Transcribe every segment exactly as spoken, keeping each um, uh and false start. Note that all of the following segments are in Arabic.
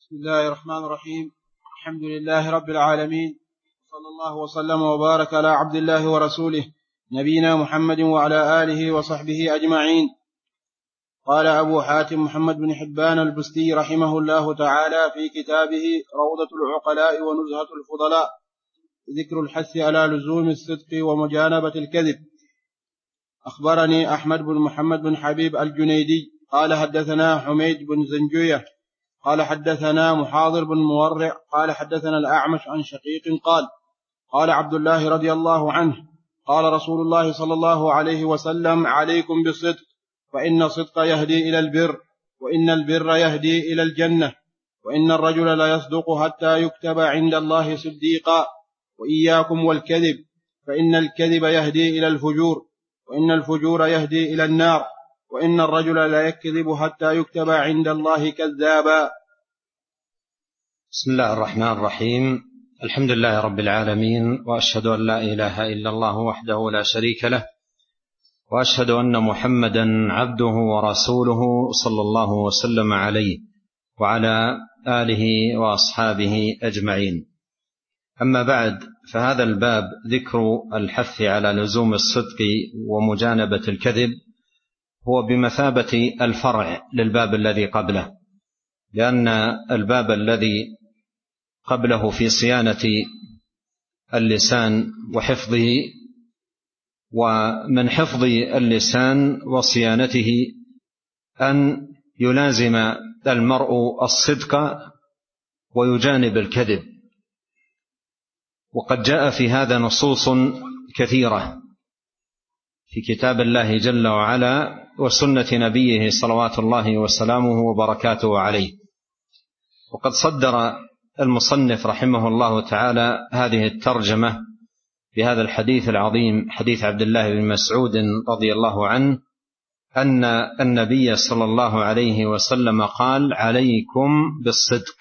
بسم الله الرحمن الرحيم. الحمد لله رب العالمين، صلى الله وسلم وبارك على عبد الله ورسوله نبينا محمد وعلى آله وصحبه أجمعين. قال أبو حاتم محمد بن حبان البستي رحمه الله تعالى في كتابه روضة العقلاء ونزهة الفضلاء ذكر الحث على لزوم الصدق ومجانبة الكذب. أخبرني أحمد بن محمد بن حبيب الجنيدي قال حدثنا حميد بن زنجية قال حدثنا محاضر بن مورع قال حدثنا الأعمش عن شقيق قال قال عبد الله رضي الله عنه قال رسول الله صلى الله عليه وسلم: عليكم بالصدق، فإن الصدق يهدي إلى البر، وإن البر يهدي إلى الجنة، وإن الرجل لا يصدق حتى يكتب عند الله صديقا، وإياكم والكذب، فإن الكذب يهدي إلى الفجور، وإن الفجور يهدي إلى النار، وإن الرجل لا يكذب حتى يكتب عند الله كذابا. بسم الله الرحمن الرحيم. الحمد لله رب العالمين، وأشهد أن لا إله إلا الله وحده لا شريك له، وأشهد أن محمدا عبده ورسوله صلى الله وسلم عليه وعلى آله وأصحابه أجمعين. أما بعد، فهذا الباب ذكر الحث على لزوم الصدق ومجانبة الكذب هو بمثابة الفرع للباب الذي قبله، لأن الباب الذي قبله في صيانة اللسان وحفظه، ومن حفظ اللسان وصيانته أن يلازم المرء الصدق ويجانب الكذب. وقد جاء في هذا نصوص كثيرة في كتاب الله جل وعلا وسنة نبيه صلوات الله وسلامه وبركاته عليه. وقد صدر المصنف رحمه الله تعالى هذه الترجمة بهذا الحديث العظيم، حديث عبد الله بن مسعود رضي الله عنه أن النبي صلى الله عليه وسلم قال: عليكم بالصدق.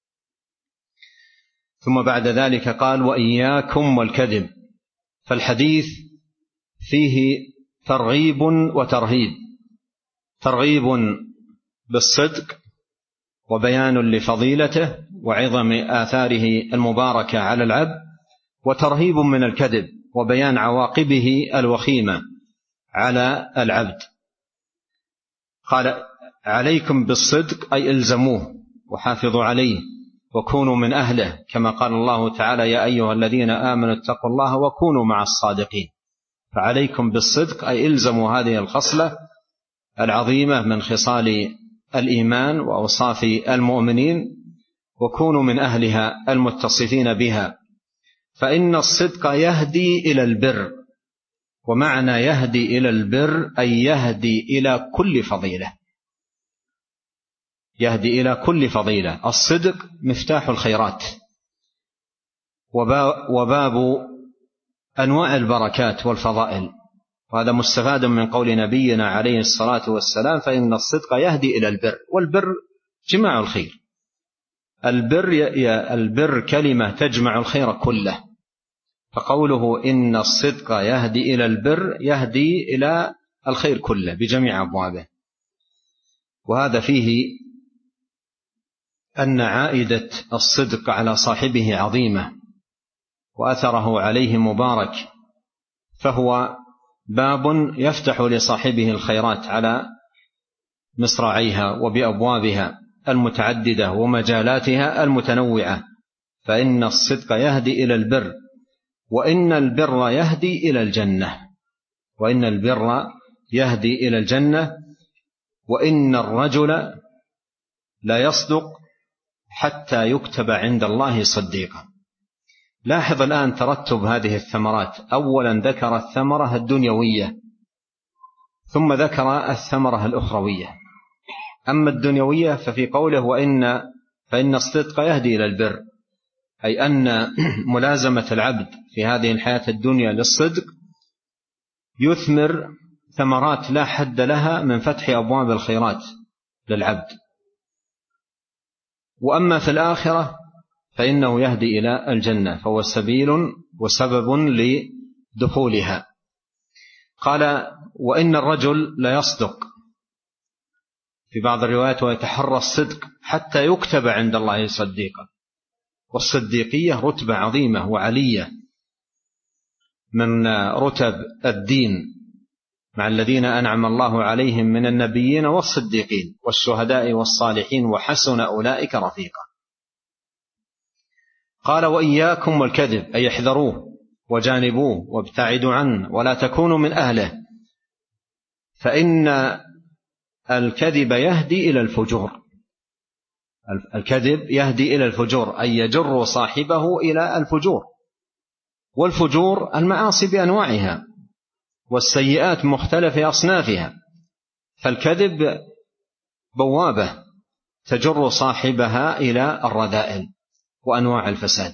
ثم بعد ذلك قال: وإياكم والكذب. فالحديث فيه ترغيب وترهيب، ترغيب بالصدق وبيان لفضيلته وعظم آثاره المباركة على العبد، وترهيب من الكذب وبيان عواقبه الوخيمة على العبد. قال: عليكم بالصدق أي الزموه وحافظوا عليه وكونوا من أهله، كما قال الله تعالى: يا أيها الذين آمنوا اتقوا الله وكونوا مع الصادقين. فعليكم بالصدق أي الزموا هذه الخصلة العظيمة من خصال الإيمان وأوصاف المؤمنين، وكونوا من أهلها المتصفين بها، فإن الصدق يهدي إلى البر. ومعنى يهدي إلى البر أي يهدي إلى كل فضيلة، يهدي إلى كل فضيلة. الصدق مفتاح الخيرات وباب أنواع البركات والفضائل، وهذا مستفاد من قول نبينا عليه الصلاة والسلام: فإن الصدق يهدي إلى البر. والبر جماع الخير، البر البر كلمة تجمع الخير كله، فقوله إن الصدق يهدي إلى البر يهدي إلى الخير كله بجميع أبوابه. وهذا فيه أن عائدة الصدق على صاحبه عظيمة وأثره عليه مبارك، فهو باب يفتح لصاحبه الخيرات على مصراعيها وبأبوابها المتعددة ومجالاتها المتنوعة. فإن الصدق يهدي إلى البر، وإن البر يهدي إلى الجنة، وإن البر يهدي إلى الجنة، وإن الرجل لا يصدق حتى يكتب عند الله صديقا. لاحظ الآن ترتب هذه الثمرات. أولا ذكر الثمرة الدنيوية، ثم ذكر الثمرة الأخروية. أما الدنيوية ففي قوله وإن فإن الصدق يهدي إلى البر، أي أن ملازمة العبد في هذه الحياة الدنيا للصدق يثمر ثمرات لا حد لها من فتح أبواب الخيرات للعبد. وأما في الآخرة فإنه يهدي إلى الجنة، فهو سبيل وسبب لدخولها. قال: وإن الرجل لا يصدق في بعض الروايات ويتحرى الصدق حتى يكتب عند الله صديقا. والصديقية رتبة عظيمة وعلية من رتب الدين، مع الذين أنعم الله عليهم من النبيين والصديقين والشهداء والصالحين وحسن أولئك رفيقا. قال وإياكم والكذب، أي احذروه وجانبوه وابتعدوا عنه ولا تكونوا من أهله، فإن الكذب يهدي إلى الفجور. الكذب يهدي إلى الفجور، أي يجر صاحبه إلى الفجور. والفجور المعاصي بأنواعها والسيئات مختلف أصنافها، فالكذب بوابة تجر صاحبها إلى الرذائل وأنواع الفساد.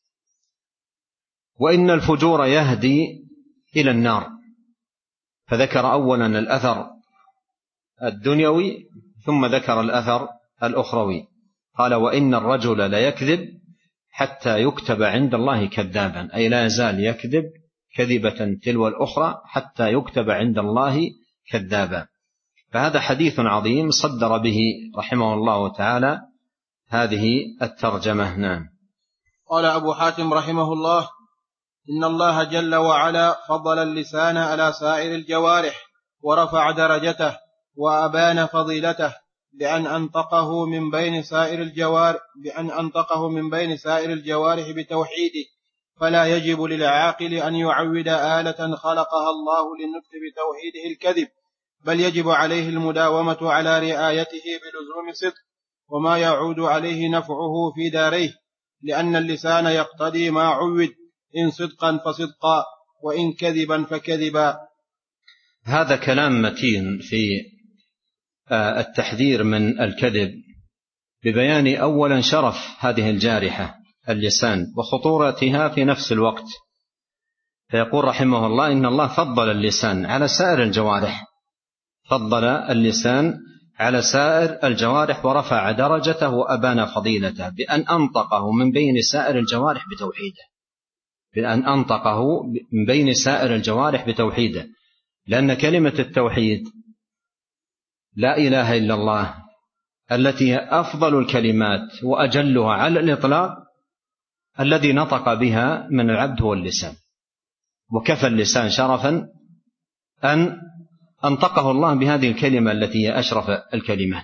وإن الفجور يهدي إلى النار، فذكر أولا الأثر الدنيوي ثم ذكر الأثر الأخروي. قال وإن الرجل ليكذب حتى يكتب عند الله كذابا، أي لا يزال يكذب كذبة تلو الأخرى حتى يكتب عند الله كذابا. فهذا حديث عظيم صدر به رحمه الله تعالى هذه الترجمة. نعم. قال أبو حاتم رحمه الله: إن الله جل وعلا فضل اللسان على سائر الجوارح ورفع درجته وأبان فضيلته بأن أنطقه من بين سائر الجوارح بأن أنطقه من بين سائر الجوارح بتوحيده، فلا يجب للعاقل أن يعود آلة خلقها الله للنطق بتوحيده الكذب، بل يجب عليه المداومة على رعايته بلزوم صدق وما يعود عليه نفعه في داريه، لأن اللسان يقتضي ما عود، إن صدقا فصدقا وإن كذبا فكذبا. هذا كلام متين في التحذير من الكذب، ببيان أولا شرف هذه الجارحة اللسان وخطورتها في نفس الوقت. فيقول رحمه الله: إن الله فضل اللسان على سائر الجوارح، فضل اللسان على سائر الجوارح ورفع درجته وأبان فضيلته بأن أنطقه من بين سائر الجوارح بتوحيده، بأن أنطقه من بين سائر الجوارح بتوحيده، لأن كلمة التوحيد لا إله إلا الله التي هي أفضل الكلمات وأجلها على الإطلاق الذي نطق بها من العبد هو اللسان، وكفى اللسان شرفا أن أنطقه الله بهذه الكلمة التي هي أشرف الكلمات.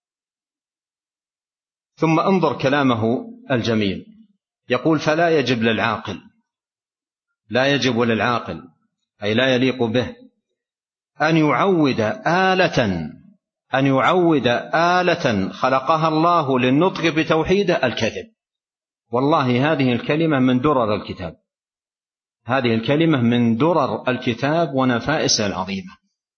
ثم انظر كلامه الجميل، يقول: فلا يجب للعاقل، لا يجب للعاقل أي لا يليق به أن يعود آلة أن يعود آلة خلقها الله للنطق بتوحيده الكذب. والله هذه الكلمة من درر الكتاب، هذه الكلمة من درر الكتاب ونفائسه العظيمة،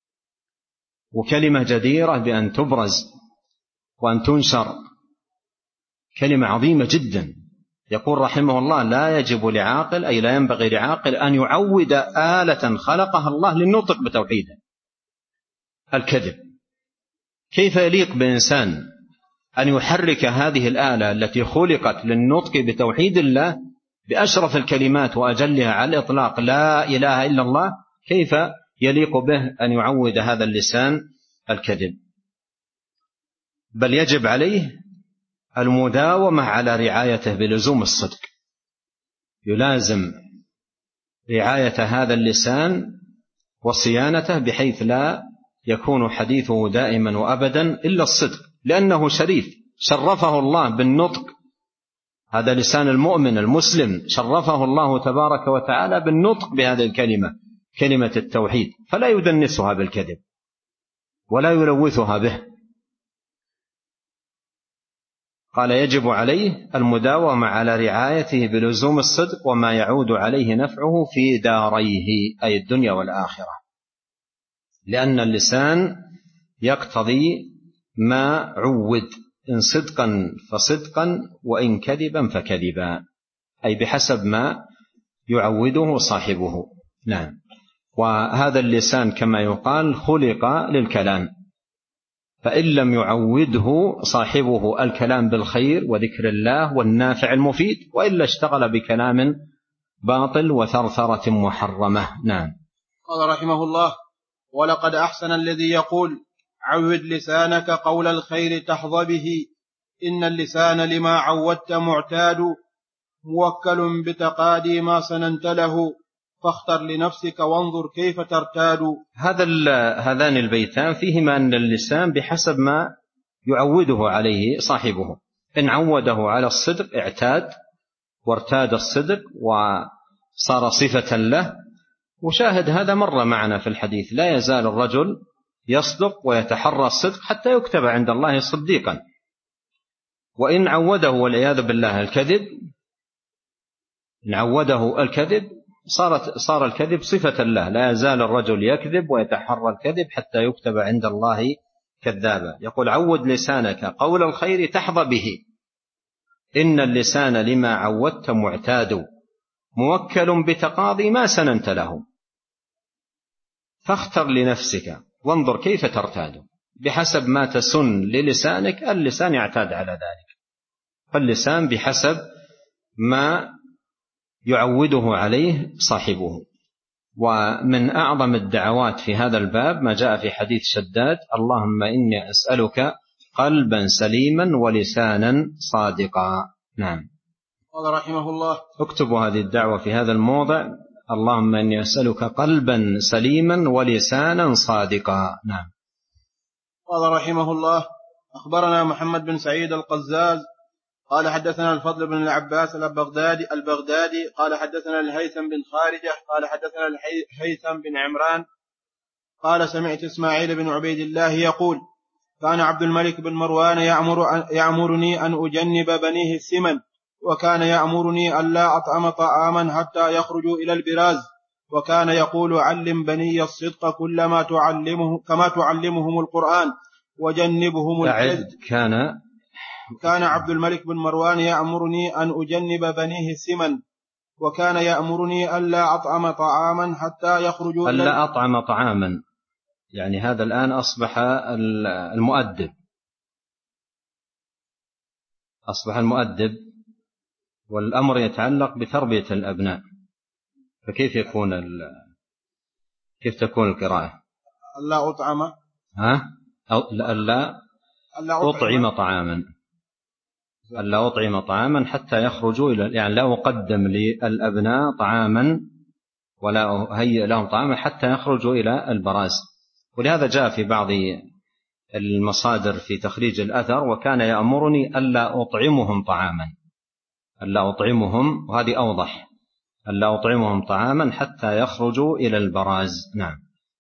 وكلمة جديرة بأن تبرز وأن تنشر، كلمة عظيمة جدا. يقول رحمه الله: لا يجب لعاقل أي لا ينبغي لعاقل أن يعود آلة خلقها الله للنطق بتوحيده الكذب. كيف يليق بإنسان أن يحرك هذه الآلة التي خلقت للنطق بتوحيد الله بأشرف الكلمات وأجلها على الإطلاق لا إله إلا الله؟ كيف يليق به أن يعود هذا اللسان الكذب؟ بل يجب عليه المداومة على رعايته بلزوم الصدق، يلازم رعاية هذا اللسان وصيانته بحيث لا يكون حديثه دائما وأبدا إلا الصدق، لأنه شريف، شرفه الله بالنطق. هذا لسان المؤمن المسلم شرفه الله تبارك وتعالى بالنطق بهذه الكلمة، كلمة التوحيد، فلا يدنسها بالكذب ولا يلوثها به. قال: يجب عليه المداومة على رعايته بلزوم الصدق وما يعود عليه نفعه في داريه أي الدنيا والآخرة، لأن اللسان يقتضي ما عود، إن صدقا فصدقا وإن كذبا فكذبا، أي بحسب ما يعوده صاحبه. نعم. وهذا اللسان كما يقال خلق للكلام، فإن لم يعوده صاحبه الكلام بالخير وذكر الله والنافع المفيد، وإلا اشتغل بكلام باطل وثرثرة محرمة. نعم. قال رحمه الله: ولقد أحسن الذي يقول عود لسانك قول الخير تحظى به، إن اللسان لما عودت معتاد، موكل بتقادي ما سننت له، فاختر لنفسك وانظر كيف ترتاد. هذا هذان البيتان فيهما أن اللسان بحسب ما يعوده عليه صاحبه، إن عوده على الصدق اعتاد وارتاد الصدق وصار صفة له. وشاهد هذا مر معنا في الحديث، لا يزال الرجل يصدق ويتحرى الصدق حتى يكتب عند الله صديقا. وإن عوده والعياذ بالله الكذب، إن عوده الكذب صارت صار الكذب صفة له، لا يزال الرجل يكذب ويتحرى الكذب حتى يكتب عند الله كذابا. يقول عود لسانك قول الخير تحظى به، إن اللسان لما عودت معتاد، موكل بتقاضي ما سننت له، فاختر لنفسك وانظر كيف ترتاد. بحسب ما تسن للسانك، اللسان يعتاد على ذلك، فاللسان بحسب ما يعوده عليه صاحبه. ومن أعظم الدعوات في هذا الباب ما جاء في حديث شداد: اللهم إني أسألك قلبا سليما ولسانا صادقا. نعم. قال رحمه الله: اكتبوا هذه الدعوة في هذا الموضع: اللهم إني أسألك قلبا سليما ولسانا صادقا. نعم. قال رحمه الله: أخبرنا محمد بن سعيد القزاز قال حدثنا الفضل بن العباس البغدادي البغدادي قال حدثنا الهيثم بن خارجة قال حدثنا الهيثم بن عمران قال سمعت إسماعيل بن عبيد الله يقول: كان عبد الملك بن مروان يأمر يأمرني أن أجنب بنيه السمن، وكان يأمرني ألا أطعم طعاما حتى يخرجوا إلى البراز، وكان يقول: علم بني الصدق كلما تعلمه كما تعلمهم القرآن وجنبهم الكذب. كان كان عبد الملك بن مروان يأمرني أن أجنب بنيه السمن، وكان يأمرني ألا أطعم طعاما حتى يخرجوا إلى ألا أطعم طعاما، يعني هذا الآن أصبح المؤدب، أصبح المؤدب والأمر يتعلق بتربية الأبناء، فكيف يكون ال... كيف تكون القراءة؟ ألا أطعم ها أو ألا أطعم طعاما، ألا أطعم طعاما حتى يخرجوا إلى، يعني لا أقدم للأبناء طعاما ولا أهيئ لهم طعاما حتى يخرجوا إلى البراز. ولهذا جاء في بعض المصادر في تخريج الأثر: وكان يأمرني ألا أطعمهم طعاما، ألا أطعمهم، وهذه أوضح، ألا أطعمهم طعاما حتى يخرجوا إلى البراز. نعم.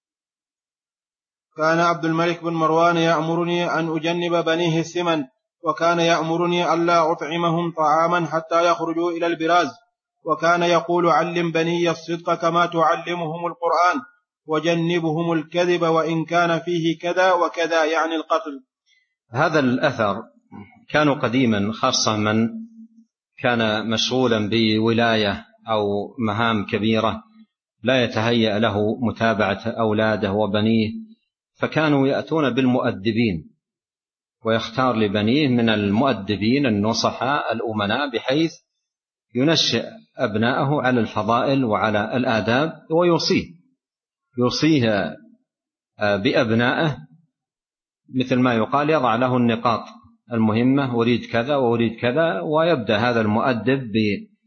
كان عبد الملك بن مروان يأمرني أن أجنب بنيه السمن، وكان يأمرني ألا أطعمهم طعاما حتى يخرجوا إلى البراز، وكان يقول: علم بني الصدق كما تعلمهم القرآن وجنبهم الكذب وإن كان فيه كذا وكذا، يعني القتل. هذا الأثر كانوا قديما، خاصة من كان مشغولا بولاية أو مهام كبيرة لا يتهيأ له متابعة أولاده وبنيه، فكانوا يأتون بالمؤدبين ويختار لبنيه من المؤدبين النصحاء الأمناء، بحيث ينشئ أبناءه على الفضائل وعلى الآداب، ويوصيه يوصيه بأبنائه مثل ما يقال، يضع له النقاط المهمة: أريد كذا وأريد كذا، ويبدأ هذا المؤدب ب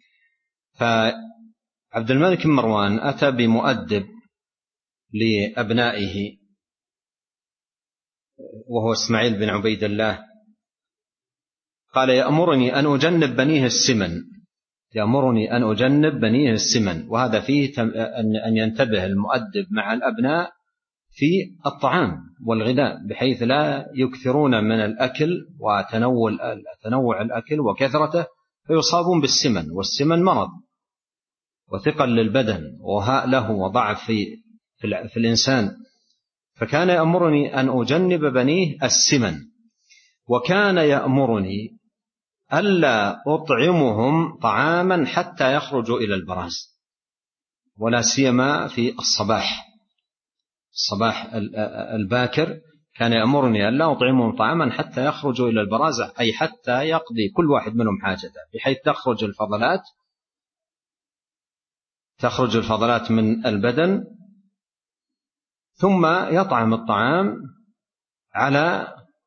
فعبد الملك بن مروان أتى بمؤدب لأبنائه وهو إسماعيل بن عبيد الله. قال: يأمرني أن أجنب بنيه السمن، يأمرني أن أجنب بنيه السمن. وهذا فيه أن ينتبه المؤدب مع الأبناء في الطعام والغذاء، بحيث لا يكثرون من الأكل وتنوع الأكل وكثرته فيصابون بالسمن، والسمن مرض وثقل للبدن وهاء له وضعف في, في الإنسان. فكان يأمرني أن أجنب بنيه السمن، وكان يأمرني ألا أطعمهم طعاما حتى يخرجوا إلى البراز، ولا سيما في الصباح الصباح الباكر كان يأمرني ألا أطعمهم طعاما حتى يخرجوا إلى البراز، أي حتى يقضي كل واحد منهم حاجته، بحيث تخرج الفضلات تخرج الفضلات من البدن، ثم يطعم الطعام على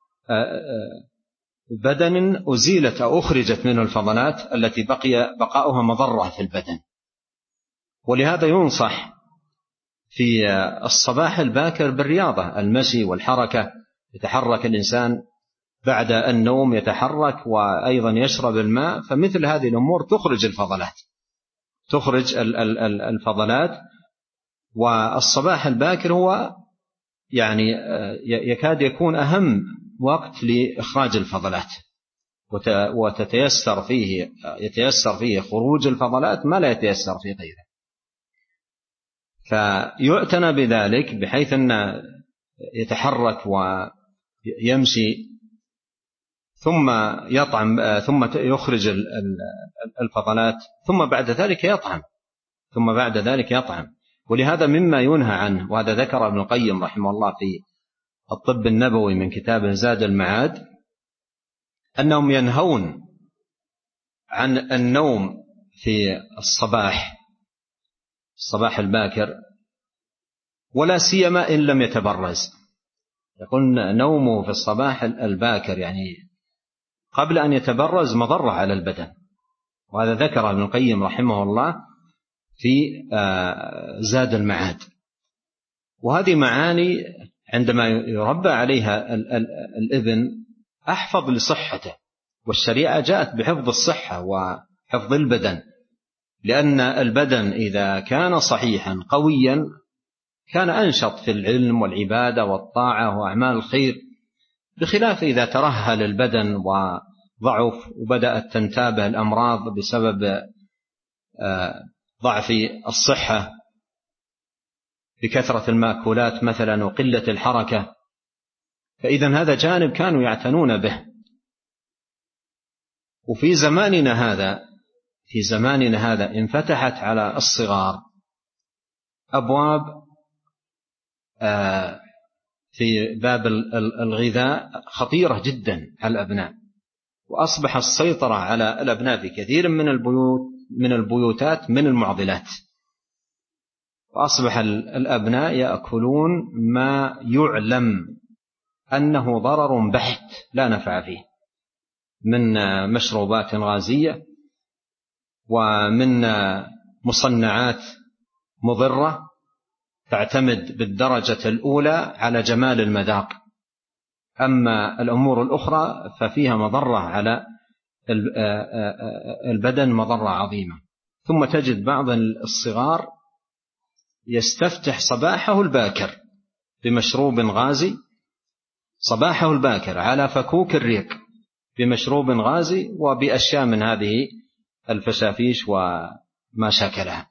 بدن أزيلت أو أخرجت منه الفضلات التي بقي بقاؤها مضرة في البدن. ولهذا ينصح في الصباح الباكر بالرياضة، المشي والحركة، يتحرك الإنسان بعد النوم، يتحرك وأيضا يشرب الماء، فمثل هذه الأمور تخرج الفضلات تخرج الفضلات. والصباح الباكر هو يعني يكاد يكون أهم وقت لإخراج الفضلات، وتتيسر فيه يتيسر فيه خروج الفضلات ما لا يتيسر في غيره. فيعتنى بذلك بحيث أن يتحرك ويمشي ثم يطعم ثم يخرج الفضلات ثم بعد ذلك يطعم ثم بعد ذلك يطعم. ولهذا مما ينهى عنه، وهذا ذكر ابن القيم رحمه الله في الطب النبوي من كتاب زاد المعاد، أنهم ينهون عن النوم في الصباح الصباح الباكر، ولا سيما إن لم يتبرز. يقول نومه في الصباح الباكر يعني قبل أن يتبرز مضرة على البدن، وهذا ذكر ابن القيم رحمه الله في زاد المعاد. وهذه معاني عندما يربى عليها الابن أحفظ لصحته، والشريعة جاءت بحفظ الصحة وحفظ البدن، لأن البدن إذا كان صحيحا قويا كان أنشط في العلم والعبادة والطاعة وأعمال الخير، بخلاف إذا ترهل البدن وضعف وبدأت تنتابه الأمراض بسبب ضعف الصحة بكثرة المأكولات مثلا وقلة الحركة. فإذا هذا جانب كانوا يعتنون به. وفي زماننا هذا في زماننا هذا انفتحت على الصغار أبواب في باب الغذاء خطيرة جدا على الأبناء، وأصبح السيطرة على الأبناء في كثير من البيوت من البيوتات من المعضلات، وأصبح الأبناء يأكلون ما يعلم أنه ضرر بحت لا نفع فيه، من مشروبات غازية ومن مصنعات مضرة تعتمد بالدرجة الأولى على جمال المذاق، أما الأمور الأخرى ففيها مضرة على البدن، مضرة عظيمة. ثم تجد بعض الصغار يستفتح صباحه الباكر بمشروب غازي، صباحه الباكر على فكوك الريق بمشروب غازي وبأشياء من هذه الفسافيش وما شاكلها.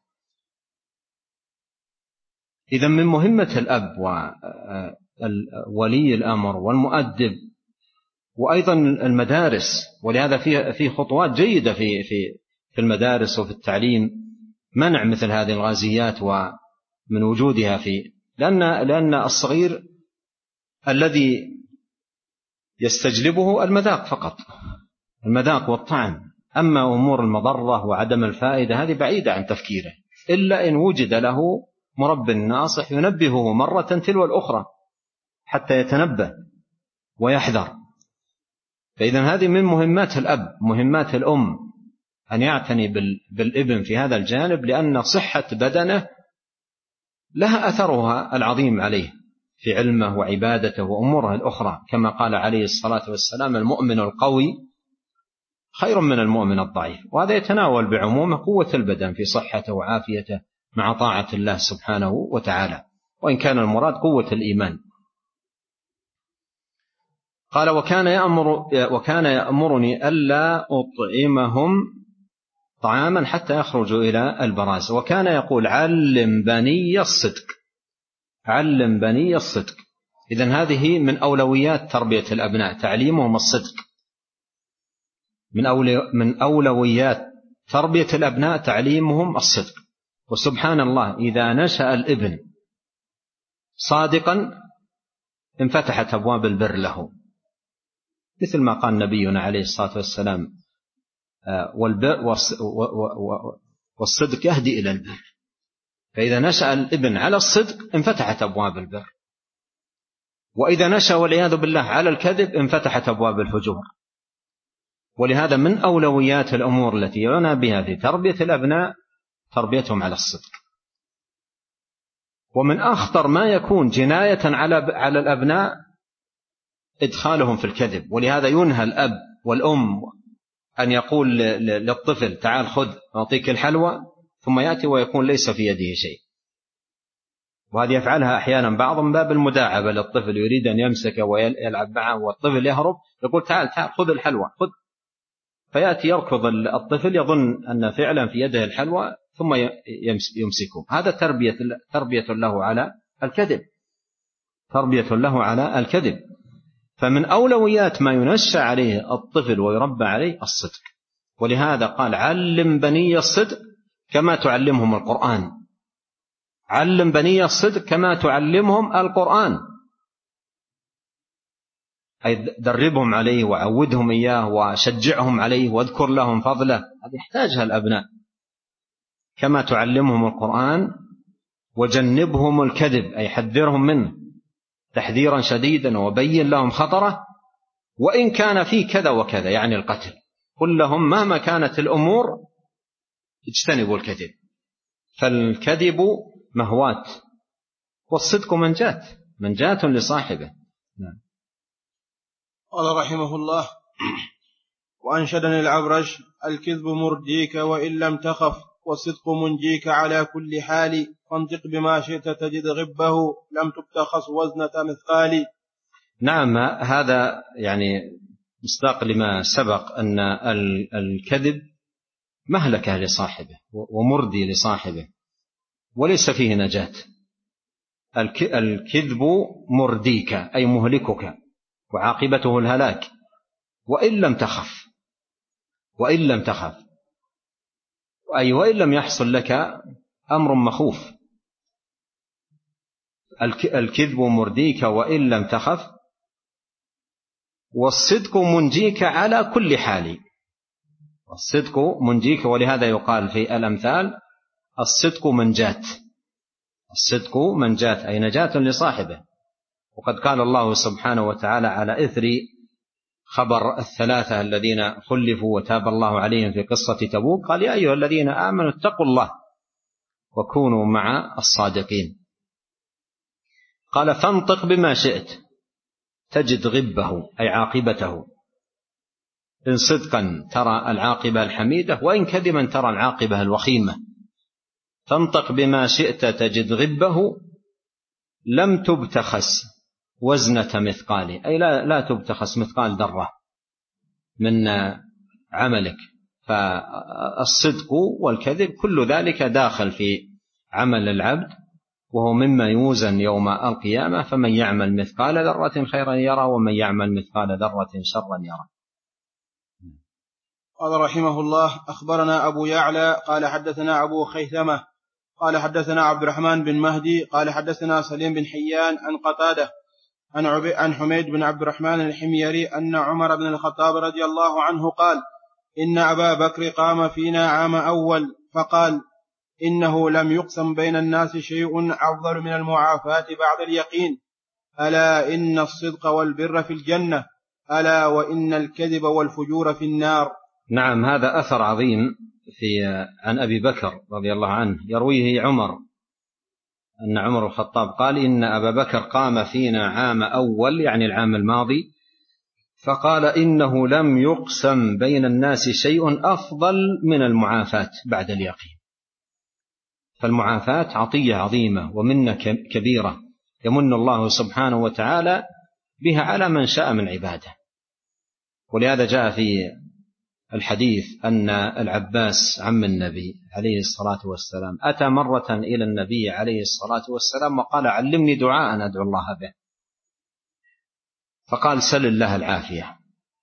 إذن من مهمة الأب وولي الأمر والمؤدب وأيضا المدارس، ولهذا في خطوات جيدة في في في المدارس وفي التعليم منع مثل هذه الغازيات ومن وجودها في لأن لأن الصغير الذي يستجلبه المذاق فقط، المذاق والطعم، أما أمور المضرة وعدم الفائدة هذه بعيدة عن تفكيره، إلا إن وجد له مرب ناصح ينبهه مرة تلو الأخرى حتى يتنبه ويحذر. فإذا هذه من مهمات الأب، مهمات الأم أن يعتني بالابن في هذا الجانب، لأن صحة بدنه لها أثرها العظيم عليه في علمه وعبادته وأموره الأخرى، كما قال عليه الصلاة والسلام المؤمن القوي خير من المؤمن الضعيف. وهذا يتناول بعمومه قوة البدن في صحته وعافيته مع طاعة الله سبحانه وتعالى، وإن كان المراد قوة الإيمان. قال وكان يأمر وكان يأمرني ألا أطعمهم طعاما حتى يخرجوا إلى البراز، وكان يقول علم بني الصدق، علم بني الصدق. إذن هذه من أولويات تربية الأبناء، تعليمهم الصدق، من أولي من أولويات تربية الأبناء تعليمهم الصدق. وسبحان الله إذا نشأ الابن صادقا انفتحت أبواب البر له، مثل ما قال نبينا عليه الصلاة والسلام والصدق يهدي إلى البر. فإذا نشأ الابن على الصدق انفتحت أبواب البر. وإذا نشأ والعياذ بالله على الكذب انفتحت أبواب الفجور. ولهذا من أولويات الأمور التي يعنى بها في تربية الأبناء تربيتهم على الصدق. ومن أخطر ما يكون جناية على على الأبناء إدخالهم في الكذب. ولهذا ينهى الأب والأم أن يقول للطفل تعال خذ أعطيك الحلوى، ثم يأتي ويكون ليس في يده شيء. وهذه يفعلها أحيانا بعض من باب المداعبة للطفل، يريد أن يمسك ويلعب معه والطفل يهرب، يقول تعال تعال خذ الحلوى خذ، فيأتي يركض الطفل يظن أن فعلا في يده الحلوى ثم يمسكه. هذا تربية تربية له على الكذب، تربية له على الكذب. فمن أولويات ما ينشأ عليه الطفل ويربى عليه الصدق. ولهذا قال علم بني الصدق كما تعلمهم القرآن، علم بني الصدق كما تعلمهم القرآن، أي دربهم عليه وعودهم إياه وشجعهم عليه واذكر لهم فضله. هذه يحتاجها الأبناء. كما تعلمهم القرآن وجنبهم الكذب، أي حذرهم منه تحذيرا شديدا وبين لهم خطره، وإن كان فيه كذا وكذا يعني القتل. قل لهم مهما كانت الأمور اجتنبوا الكذب، فالكذب مهوات والصدق منجاة منجاة لصاحبه. نعم. قال رحمه الله: وأنشدني العبرش: الكذب مرديك وإن لم تخف، والصدق منجيك على كل حال، فانطق بما شئت تجد غبه، لم تبتخص وزنة مثقال. نعم، هذا يعني مصداق لما سبق أن الكذب مهلكة لصاحبه ومردي لصاحبه وليس فيه نجاة. الكذب مرديك أي مهلكك وعاقبته الهلاك، وإن لم تخف، وإن لم تخف أي وإن لم يحصل لك أمر مخوف. الكذب مرديك وإن لم تخف، والصدق منجيك على كل حال. الصدق منجيك، ولهذا يقال في الأمثال الصدق منجاة، الصدق منجاة أي نجاة لصاحبه. وقد قال الله سبحانه وتعالى على إثر خبر الثلاثة الذين خلفوا وتاب الله عليهم في قصة تبوك، قال: يا أيها الذين آمنوا اتقوا الله وكونوا مع الصادقين. قال: فانطق بما شئت تجد غبه أي عاقبته، إن صدقا ترى العاقبة الحميدة، وإن كذبا ترى العاقبة الوخيمة. فانطق بما شئت تجد غبه لم تبتخس وزنة مثقال، أي لا, لا تبتخس مثقال ذرة من عملك. فالصدق والكذب كل ذلك داخل في عمل العبد، وهو مما يوزن يوم القيامة. فمن يعمل مثقال ذرة خيرا يرى، ومن يعمل مثقال ذرة شرا يرى. قال رحمه الله: أخبرنا أبو يعلى قال حدثنا أبو خيثمة قال حدثنا عبد الرحمن بن مهدي قال حدثنا سليم بن حيان عن قتادة عن حميد بن عبد الرحمن الحميري أن عمر بن الخطاب رضي الله عنه قال: إن أبا بكر قام فينا عام أول فقال: إنه لم يقسم بين الناس شيء أفضل من المعافاة بعد اليقين، ألا إن الصدق والبر في الجنة، ألا وإن الكذب والفجور في النار. نعم، هذا أثر عظيم في عن أبي بكر رضي الله عنه، يرويه عمر أن عمر الخطاب قال: إن أبا بكر قام فينا عام أول يعني العام الماضي، فقال: إنه لم يقسم بين الناس شيء أفضل من المعافاة بعد اليقين. فالمعافاة عطية عظيمة ومنة كبيرة يمن الله سبحانه وتعالى بها على من شاء من عباده. ولهذا جاء في الحديث أن العباس عم النبي عليه الصلاة والسلام أتى مرة إلى النبي عليه الصلاة والسلام وقال: علمني دعاء أدعو الله به. فقال: سل الله العافية.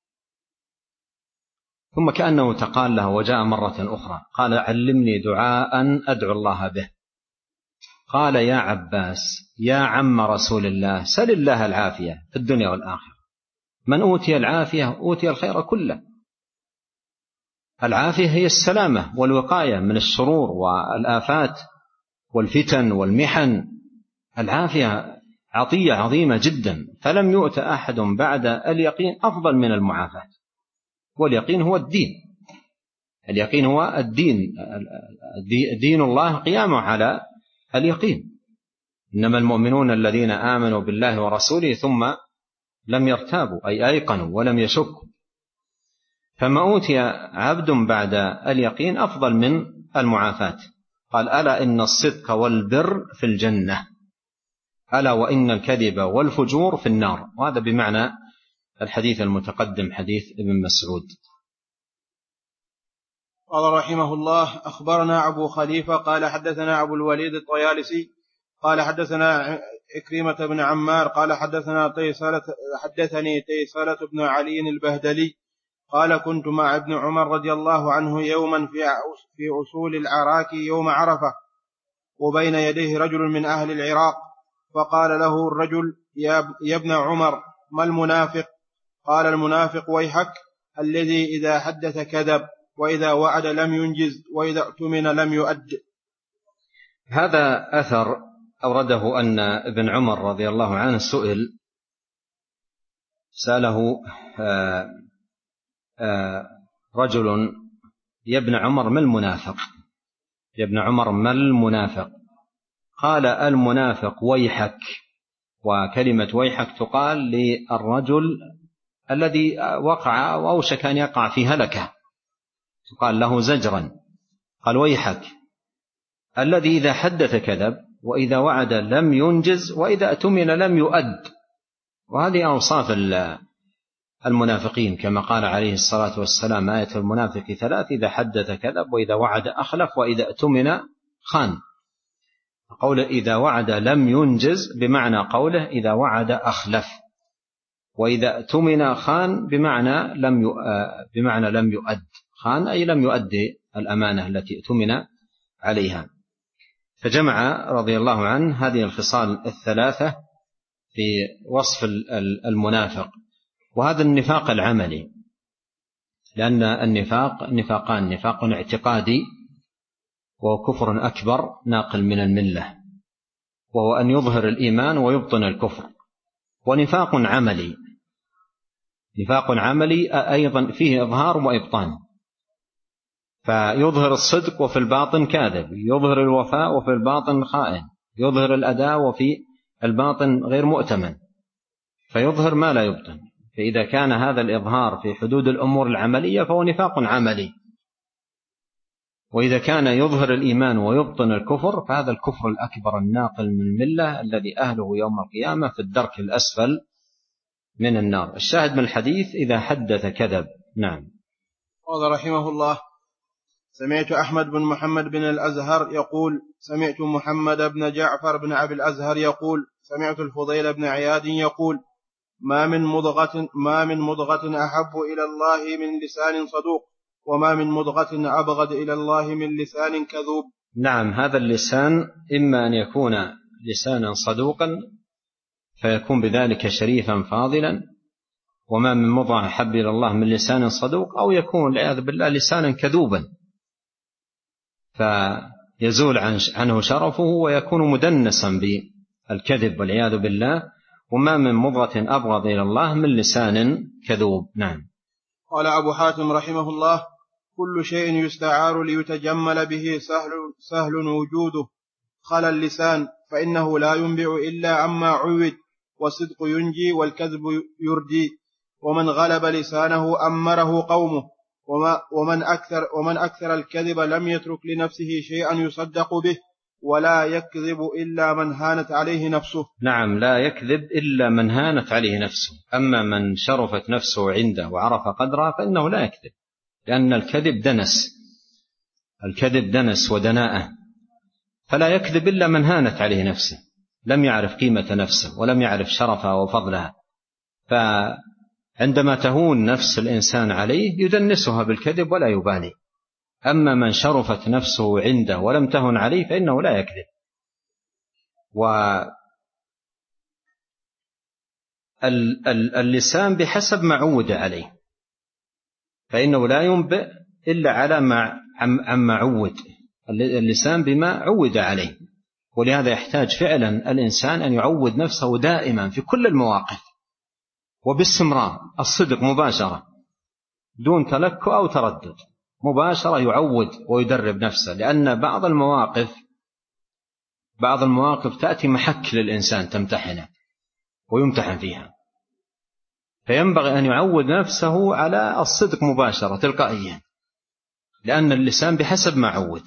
ثم كأنه تقال له وجاء مرة أخرى قال: علمني دعاء أدعو الله به. قال: يا عباس يا عم رسول الله، سل الله العافية في الدنيا والآخرة. من أوتي العافية أوتي الخير كله. العافية هي السلامة والوقاية من الشرور والآفات والفتن والمحن. العافية عطية عظيمة جدا، فلم يؤت أحد بعد اليقين أفضل من المعافاة. واليقين هو الدين، اليقين هو الدين، دين الله قيامه على اليقين. إنما المؤمنون الذين آمنوا بالله ورسوله ثم لم يرتابوا، أي أيقنوا ولم يشكوا. فما أوتي عبد بعد اليقين أفضل من المعافاة. قال: ألا إن الصدق والبر في الجنة، ألا وإن الكذب والفجور في النار. وهذا بمعنى الحديث المتقدم، حديث ابن مسعود. قال رحمه الله: أخبرنا أبو خليفة قال حدثنا أبو الوليد الطيالسي قال حدثنا إكرمة بن عمار قال حدثنا تيسالة حدثني تيسالة بن علي البهدلي قال: كنت مع ابن عمر رضي الله عنه يوما في أصول العراك يوم عرفة، وبين يديه رجل من أهل العراق، فقال له الرجل: يا ابن عمر، ما المنافق؟ قال: المنافق ويحك الذي إذا حدث كذب، وإذا وعد لم ينجز، وإذا اؤتمن لم يؤد. هذا أثر أورده أن ابن عمر رضي الله عنه سئل سأله آآ آآ رجل: يا ابن عمر ما المنافق؟ يا ابن عمر ما المنافق؟ قال: المنافق ويحك. وكلمة ويحك تقال للرجل الذي وقع وأوشك أن يقع في هلكة، تقال له زجرا. قال: ويحك الذي إذا حدث كذب، وإذا وعد لم ينجز، وإذا اؤتمن لم يؤد. وهذه أوصاف المنافقين، كما قال عليه الصلاة والسلام: آية المنافق ثلاث: إذا حدث كذب، وإذا وعد أخلف، وإذا اؤتمن خان. قوله إذا وعد لم ينجز بمعنى قوله إذا وعد أخلف، وإذا اؤتمن خان بمعنى لم بمعنى لم يؤد. خان أي لم يؤدي الأمانة التي اؤتمن عليها. فجمع رضي الله عنه هذه الخصال الثلاثة في وصف المنافق. وهذا النفاق العملي، لأن النفاق نفاقان: نفاق اعتقادي وهو كفر أكبر ناقل من الملة، وهو أن يظهر الإيمان ويبطن الكفر. ونفاق عملي، نفاق عملي أيضا فيه إظهار وإبطان، فيظهر الصدق وفي الباطن كاذب، يظهر الوفاء وفي الباطن خائن، يظهر الأداء وفي الباطن غير مؤتمن، فيظهر ما لا يبطن. فإذا كان هذا الإظهار في حدود الأمور العملية فهو نفاق عملي. وإذا كان يظهر الإيمان ويبطن الكفر فهذا الكفر الأكبر الناقل من الملة، الذي أهله يوم القيامة في الدرك الأسفل من النار. الشاهد من الحديث: إذا حدث كذب. نعم. قال رحمه الله: سمعت أحمد بن محمد بن الأزهر يقول: سمعت محمد بن جعفر بن أبي الأزهر يقول: سمعت الفضيل بن عياد يقول: ما من مضغة ما من مضغة أحب إلى الله من لسان صدوق، وما من مضغة أبغض إلى الله من لسان كذوب. نعم، هذا اللسان إما أن يكون لسانا صدوقا فيكون بذلك شريفا فاضلا، وما من مضغة أحب إلى الله من لسان صدوق، أو يكون والعياذ بالله لسانا كذوبا فيزول عنه شرفه ويكون مدنسا بالكذب والعياذ بالله. وما من مضغة أبغض إلى الله من لسان كذوب. نعم. قال أبو حاتم رحمه الله: كل شيء يستعار ليتجمل به سهل, سهل وجوده خلا اللسان، فإنه لا ينبع إلا عما عود، والصدق ينجي والكذب يردي، ومن غلب لسانه أمره قومه، وما ومن أكثر, ومن أكثر الكذب لم يترك لنفسه شيئا يصدق به، ولا يكذب إلا من هانت عليه نفسه. نعم، لا يكذب إلا من هانت عليه نفسه. أما من شرفت نفسه عنده وعرف قدرها فإنه لا يكذب، لأن الكذب دنس، الكذب دنس ودناءة، فلا يكذب إلا من هانت عليه نفسه، لم يعرف قيمة نفسه ولم يعرف شرفها وفضلها. فعندما تهون نفس الإنسان عليه يدنسها بالكذب ولا يبالي. أما من شرفت نفسه عنده ولم تهن عليه فإنه لا يكذب. واللسان بحسب ما عود عليه، فإنه لا ينبئ إلا على ما عما عود، اللسان بما عود عليه. ولهذا يحتاج فعلا الإنسان أن يعود نفسه دائما في كل المواقف وباستمرار الصدق مباشرة دون تلكؤ أو تردد، مباشرة يعود ويدرب نفسه، لأن بعض المواقف بعض المواقف تأتي محك للإنسان تمتحنه ويمتحن فيها، فينبغي أن يعود نفسه على الصدق مباشرة تلقائيا، لأن اللسان بحسب ما عود،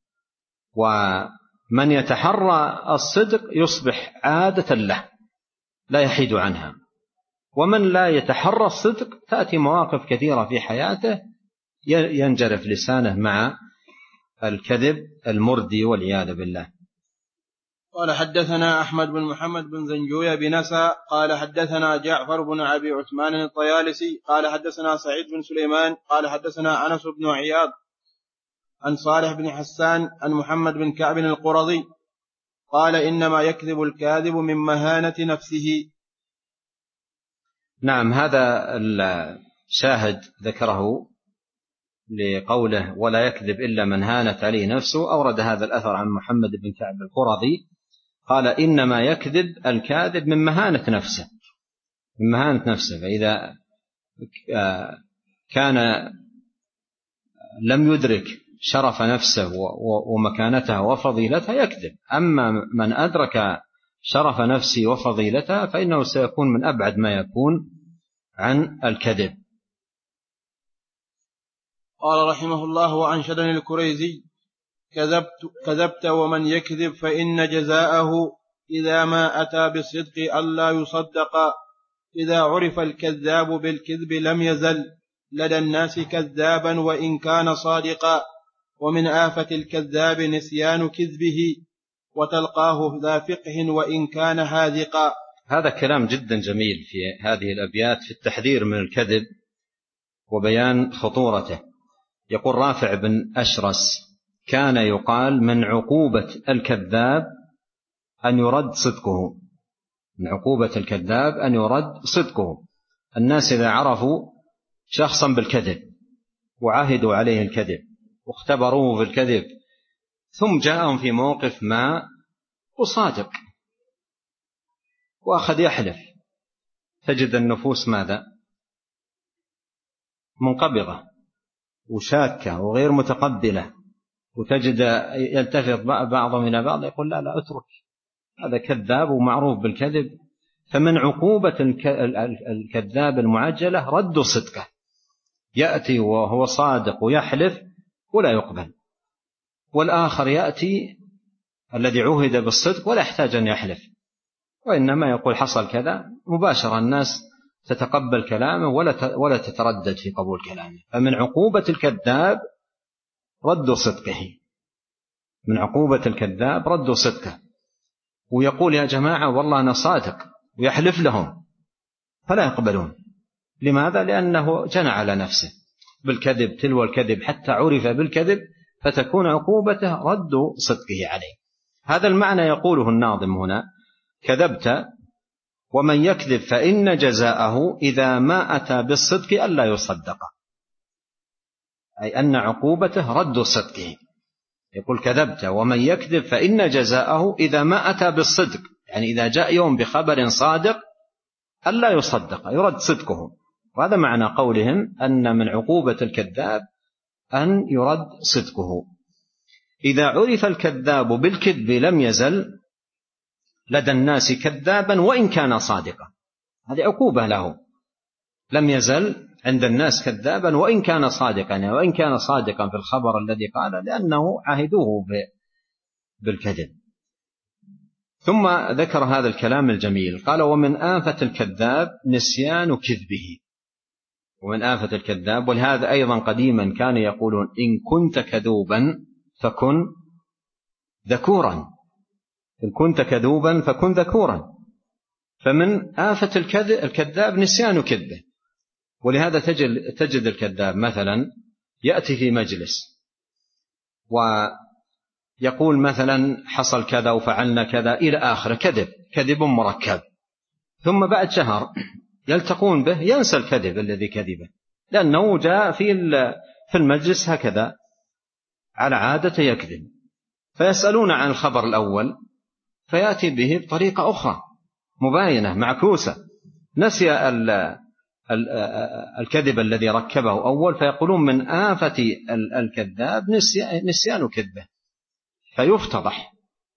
ومن يتحرى الصدق يصبح عادة له لا يحيد عنها، ومن لا يتحرى الصدق تأتي مواقف كثيرة في حياته ينجرف لسانه مع الكذب المردي والعياذ بالله. قال حدثنا أحمد بن محمد بن زنجوية بنسى قال حدثنا جعفر بن أبي عثمان الطيالسي قال حدثنا سعيد بن سليمان قال حدثنا أنس بن عياض عن صالح بن حسان عن محمد بن كعب القرظي قال إنما يكذب الكاذب من مهانة نفسه. نعم، هذا الشاهد ذكره لقوله ولا يكذب إلا من هانت عليه نفسه، أورد هذا الأثر عن محمد بن كعب القرظي قال إنما يكذب الكاذب من مهانة نفسه من مهانة نفسه فإذا كان لم يدرك شرف نفسه ومكانتها وفضيلتها يكذب، أما من أدرك شرف نفسه وفضيلتها فإنه سيكون من أبعد ما يكون عن الكذب. قال رحمه الله وأنشدني الكريزي كذبت, كذبت ومن يكذب فإن جزاءه إذا ما أتى بالصدق ألا يصدق، إذا عرف الكذاب بالكذب لم يزل لدى الناس كذابا وإن كان صادقا، ومن آفة الكذاب نسيان كذبه وتلقاه ذا فقه وإن كان هاذقا. هذا كلام جدا جميل في هذه الأبيات في التحذير من الكذب وبيان خطورته. يقول رافع بن أشرس كان يقال من عقوبة الكذاب أن يرد صدقه، من عقوبة الكذاب أن يرد صدقه. الناس إذا عرفوا شخصا بالكذب وعهدوا عليه الكذب واختبروه في الكذب ثم جاءهم في موقف ما وصادق وأخذ يحلف، تجد النفوس ماذا؟ منقبضة وشاكة وغير متقبلة، وتجد يلتفت بعضهم إلى بعض يقول لا لا اترك، هذا كذاب ومعروف بالكذب. فمن عقوبة الكذاب المعجلة رد صدقه، يأتي وهو صادق ويحلف ولا يقبل، والآخر يأتي الذي عهد بالصدق ولا يحتاج أن يحلف، وإنما يقول حصل كذا مباشرة الناس تتقبل كلامه ولا تتردد في قبول كلامه. فمن عقوبة الكذاب رد صدقه، من عقوبة الكذاب رد صدقه، ويقول يا جماعة والله أنا صادق ويحلف لهم فلا يقبلون. لماذا؟ لأنه جنى على نفسه بالكذب تلو الكذب حتى عرف بالكذب، فتكون عقوبته رد صدقه عليه. هذا المعنى يقوله الناظم هنا كذبت ومن يكذب فإن جزاءه إذا ما أتى بالصدق ألا يصدق، أي أن عقوبته رد صدقه. يقول كذبت ومن يكذب فإن جزاءه إذا ما أتى بالصدق، يعني إذا جاء يوم بخبر صادق ألا يصدق يرد صدقه. وهذا معنى قولهم أن من عقوبة الكذاب أن يرد صدقه. إذا عرف الكذاب بالكذب لم يزل لدى الناس كذابا وإن كان صادقا، هذه عقوبة له، لم يزل عند الناس كذابا وإن كان صادقا، يعني وإن كان صادقا في الخبر الذي قال لأنه عهدوه بالكذب. ثم ذكر هذا الكلام الجميل قال ومن آفة الكذاب نسيان كذبه، ومن آفة الكذاب. ولهذا أيضا قديما كانوا يقولون إن كنت كذوبا فكن ذكورا، إن كنت كذوبا فكن ذكورا. فمن آفة الكذاب نسيان كذبه. ولهذا تجد, تجد الكذاب مثلا يأتي في مجلس ويقول مثلا حصل كذا وفعلنا كذا إلى آخر، كذب كذب مركب، ثم بعد شهر يلتقون به ينسى الكذب الذي كذبه، لأنه جاء في المجلس هكذا على عادة يكذب. فيسألون عن الخبر الأول فيأتي به بطريقة أخرى مباينة معكوسة، نسي الكذب الذي ركبه أول، فيقولون من آفة الكذاب نسيان كذبه فيفتضح.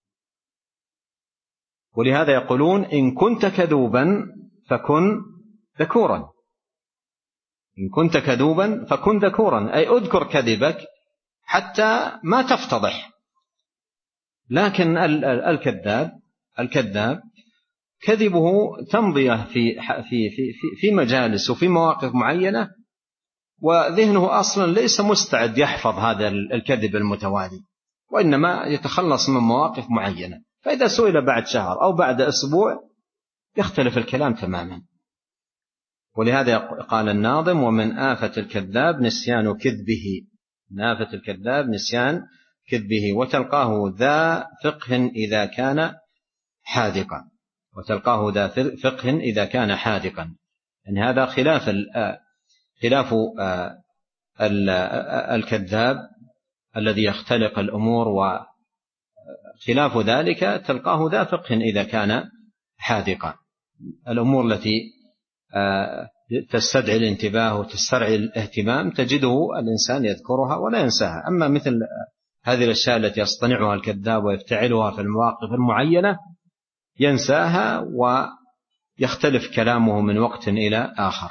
ولهذا يقولون إن كنت كذوبا فكن ذكورا، إن كنت كذوبا فكن ذكورا، أي أذكر كذبك حتى ما تفتضح. لكن الكذاب الكذاب كذبه تمضيه في في في في مجالس وفي مواقف معينة، وذهنه أصلا ليس مستعد يحفظ هذا الكذب المتوالي، وإنما يتخلص من مواقف معينة، فإذا سئل بعد شهر أو بعد أسبوع يختلف الكلام تماما. ولهذا قال الناظم: ومن آفة الكذاب نسيان كذبه، من آفة الكذاب نسيان كذبه، وتلقاه ذا فقه إذا كان حاذقا، وتلقاه ذا فقه إذا كان حاذقا. يعني هذا خلاف خلاف الكذاب الذي يختلق الأمور، وخلاف ذلك تلقاه ذا فقه إذا كان حاذقا. الأمور التي تستدعي الانتباه وتسترعي الاهتمام تجده الإنسان يذكرها ولا ينساها. أما مثل هذه الأشياء التي يصطنعها الكذاب ويفتعلها في المواقف المعينة ينساها ويختلف كلامه من وقت إلى آخر.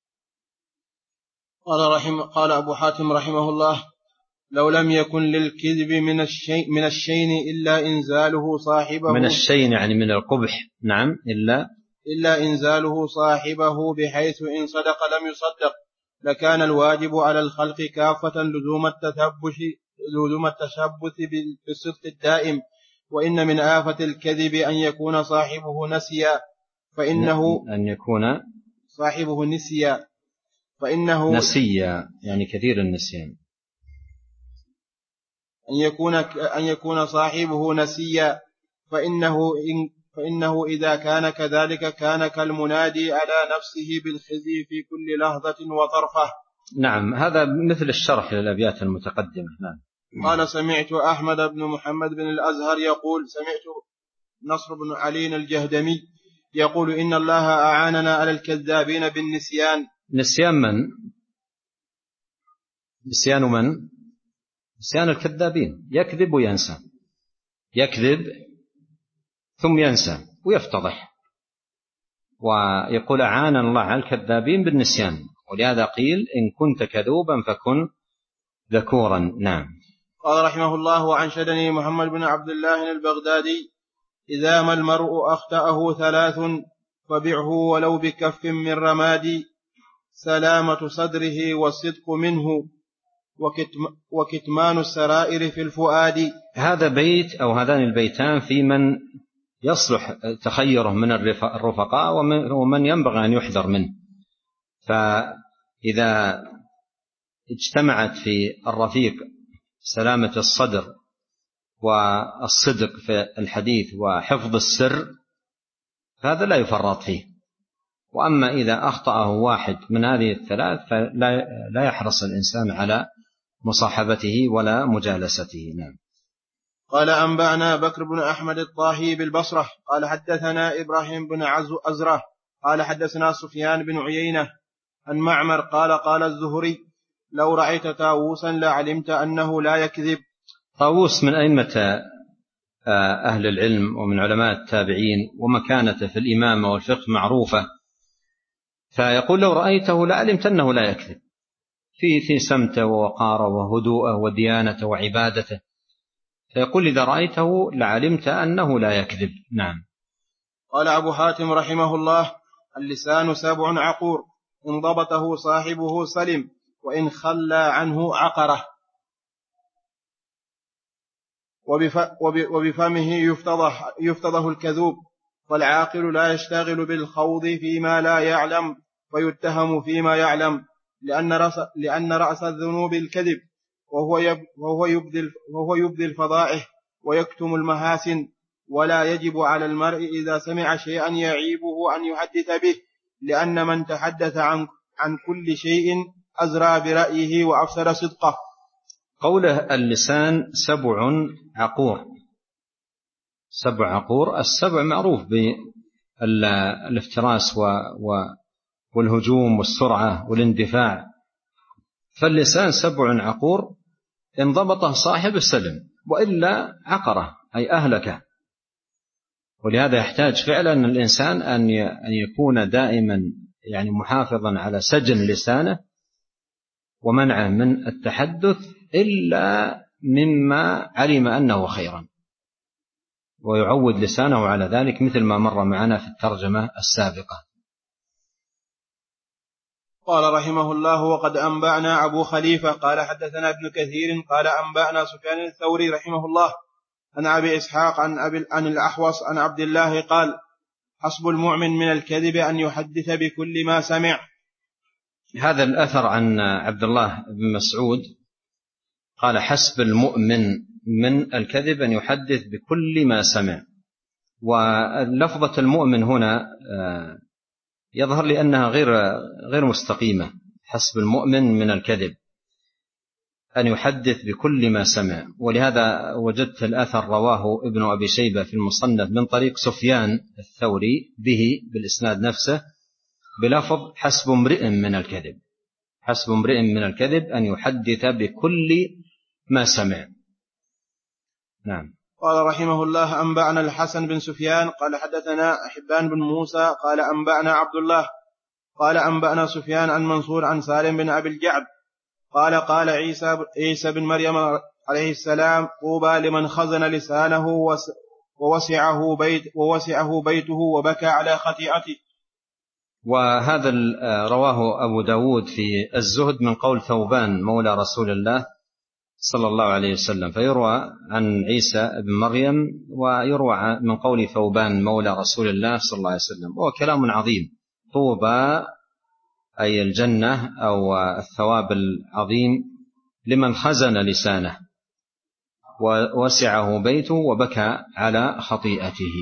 قال, رحم قال أبو حاتم رحمه الله: لو لم يكن للكذب من الشيء من الشين إلا إنزاله صاحبه، من الشين يعني من القبح، نعم، إلا إلا إنزاله صاحبه، بحيث إن صدق لم يصدق، لكان الواجب على الخلق كافة لزوم التثبت لزوم التشبث بالصدق الدائم. وإن من آفة الكذب أن يكون صاحبه نسيا، فإنه أن يكون صاحبه نسيا فإنه نسيا يعني كثير النسيان، أن يكون أن يكون صاحبه نسيا، فإنه إن فإنه إذا كان كذلك كان كالمنادي على نفسه بالخزي في كل لحظة وطرفة. نعم، هذا مثل الشرح للأبيات المتقدمة. نعم. قال: سمعت أحمد بن محمد بن الأزهر يقول: سمعت نصر بن علي الجهدمي يقول: إن الله أعاننا على الكذابين بالنسيان. نسيان من؟ نسيان من؟ نسيان الكذابين، يكذب وينسى، يكذب ثم ينسى ويفتضح، ويقول أعاننا الله على الكذابين بالنسيان. ولهذا قيل: إن كنت كذوبا فكن ذكورا. نعم. قال رحمه الله: عن شدني محمد بن عبد الله البغدادي: إذا ما المرء أخطأه ثلاث فبعه ولو بكف من رماد، سلامة صدره والصدق منه وكتم وكتمان السرائر في الفؤاد. هذا بيت أو هذان البيتان في من يصلح تخيره من الرفقاء ومن ينبغي أن يحذر منه. فإذا اجتمعت في الرفيق سلامة الصدر والصدق في الحديث وحفظ السر فهذا لا يفرط فيه. وأما إذا أخطأه واحد من هذه الثلاث فلا يحرص الإنسان على مصاحبته ولا مجالسته. نعم. قال: أنبأنا بكر بن أحمد الطاهي بالبصرة قال: حدثنا إبراهيم بن أزرة قال: حدثنا سفيان بن عيينة عن معمر قال: قال الزهري: لو رأيت طاووسا لعلمت أنه لا يكذب. طاووس من أئمة أهل العلم ومن علماء التابعين، ومكانته في الإمامة والفقه معروفة، فيقول: لو رأيته لعلمت أنه لا يكذب، في في سمته ووقاره وهدوءه وديانته وعبادته، فيقول: إذا رأيته لعلمت أنه لا يكذب. نعم. قال أبو حاتم رحمه الله: اللسان سبع عقور، إن ضبطه صاحبه سلم، وإن خلى عنه عقره. وبفمه يفتضح, يفتضح الكذوب، فالعاقل لا يشتغل بالخوض فيما لا يعلم ويتهم فيما يعلم، لأن رأس, لأن رأس الذنوب الكذب، وهو, يب وهو, يبدي وهو يبدي الفضائح ويكتم المحاسن. ولا يجب على المرء إذا سمع شيئا يعيبه أن يحدث به، لأن من تحدث عن, عن كل شيء أزرى برأيه وأفسر صدقه. قوله اللسان سبع عقور، سبع عقور. السبع معروف بالافتراس والهجوم والسرعة والاندفاع، فاللسان سبع عقور إن ضبطه صاحب السلم، وإلا عقره أي أهلكه. ولهذا يحتاج فعلا الإنسان أن يكون دائما يعني محافظا على سجن لسانه ومنعه من التحدث إلا مما علم أنه خيرا، ويعود لسانه على ذلك مثل ما مر معنا في الترجمة السابقة. قال رحمه الله: وقد أنبأنا أبو خليفة قال حدثنا ابن كثير قال أنبأنا سفيان الثوري رحمه الله عن أبي إسحاق عن, أبي عن الأحوص عن عبد الله قال: حسب المؤمن من الكذب أن يحدث بكل ما سمع. هذا الأثر عن عبد الله بن مسعود قال: حسب المؤمن من الكذب أن يحدث بكل ما سمع. ولفظة المؤمن هنا يظهر لي أنها غير غير مستقيمة. حسب المؤمن من الكذب أن يحدث بكل ما سمع. ولهذا وجدت الأثر رواه ابن أبي شيبة في المصنف من طريق سفيان الثوري به بالإسناد نفسه بلفظ: حسب امرئ من الكذب. حسب امرئ من الكذب أن يحدث بكل ما سمع. نعم. قال رحمه الله: أنبأنا الحسن بن سفيان قال حدثنا حبان بن موسى قال أنبأنا عبد الله قال أنبأنا سفيان عن منصور عن سالم بن أبي الجعد قال قال عيسى, عيسى بن مريم عليه السلام: طوبى لمن خزن لسانه ووسعه, بيت ووسعه بيته وبكى على خطيئته. وهذا رواه أبو داود في الزهد من قول ثوبان مولى رسول الله صلى الله عليه وسلم، فيروى عن عيسى بن مريم ويروى من قول ثوبان مولى رسول الله صلى الله عليه وسلم. وهو كلام عظيم. طوبى أي الجنة أو الثواب العظيم لمن خزن لسانه ووسعه بيته وبكى على خطيئته.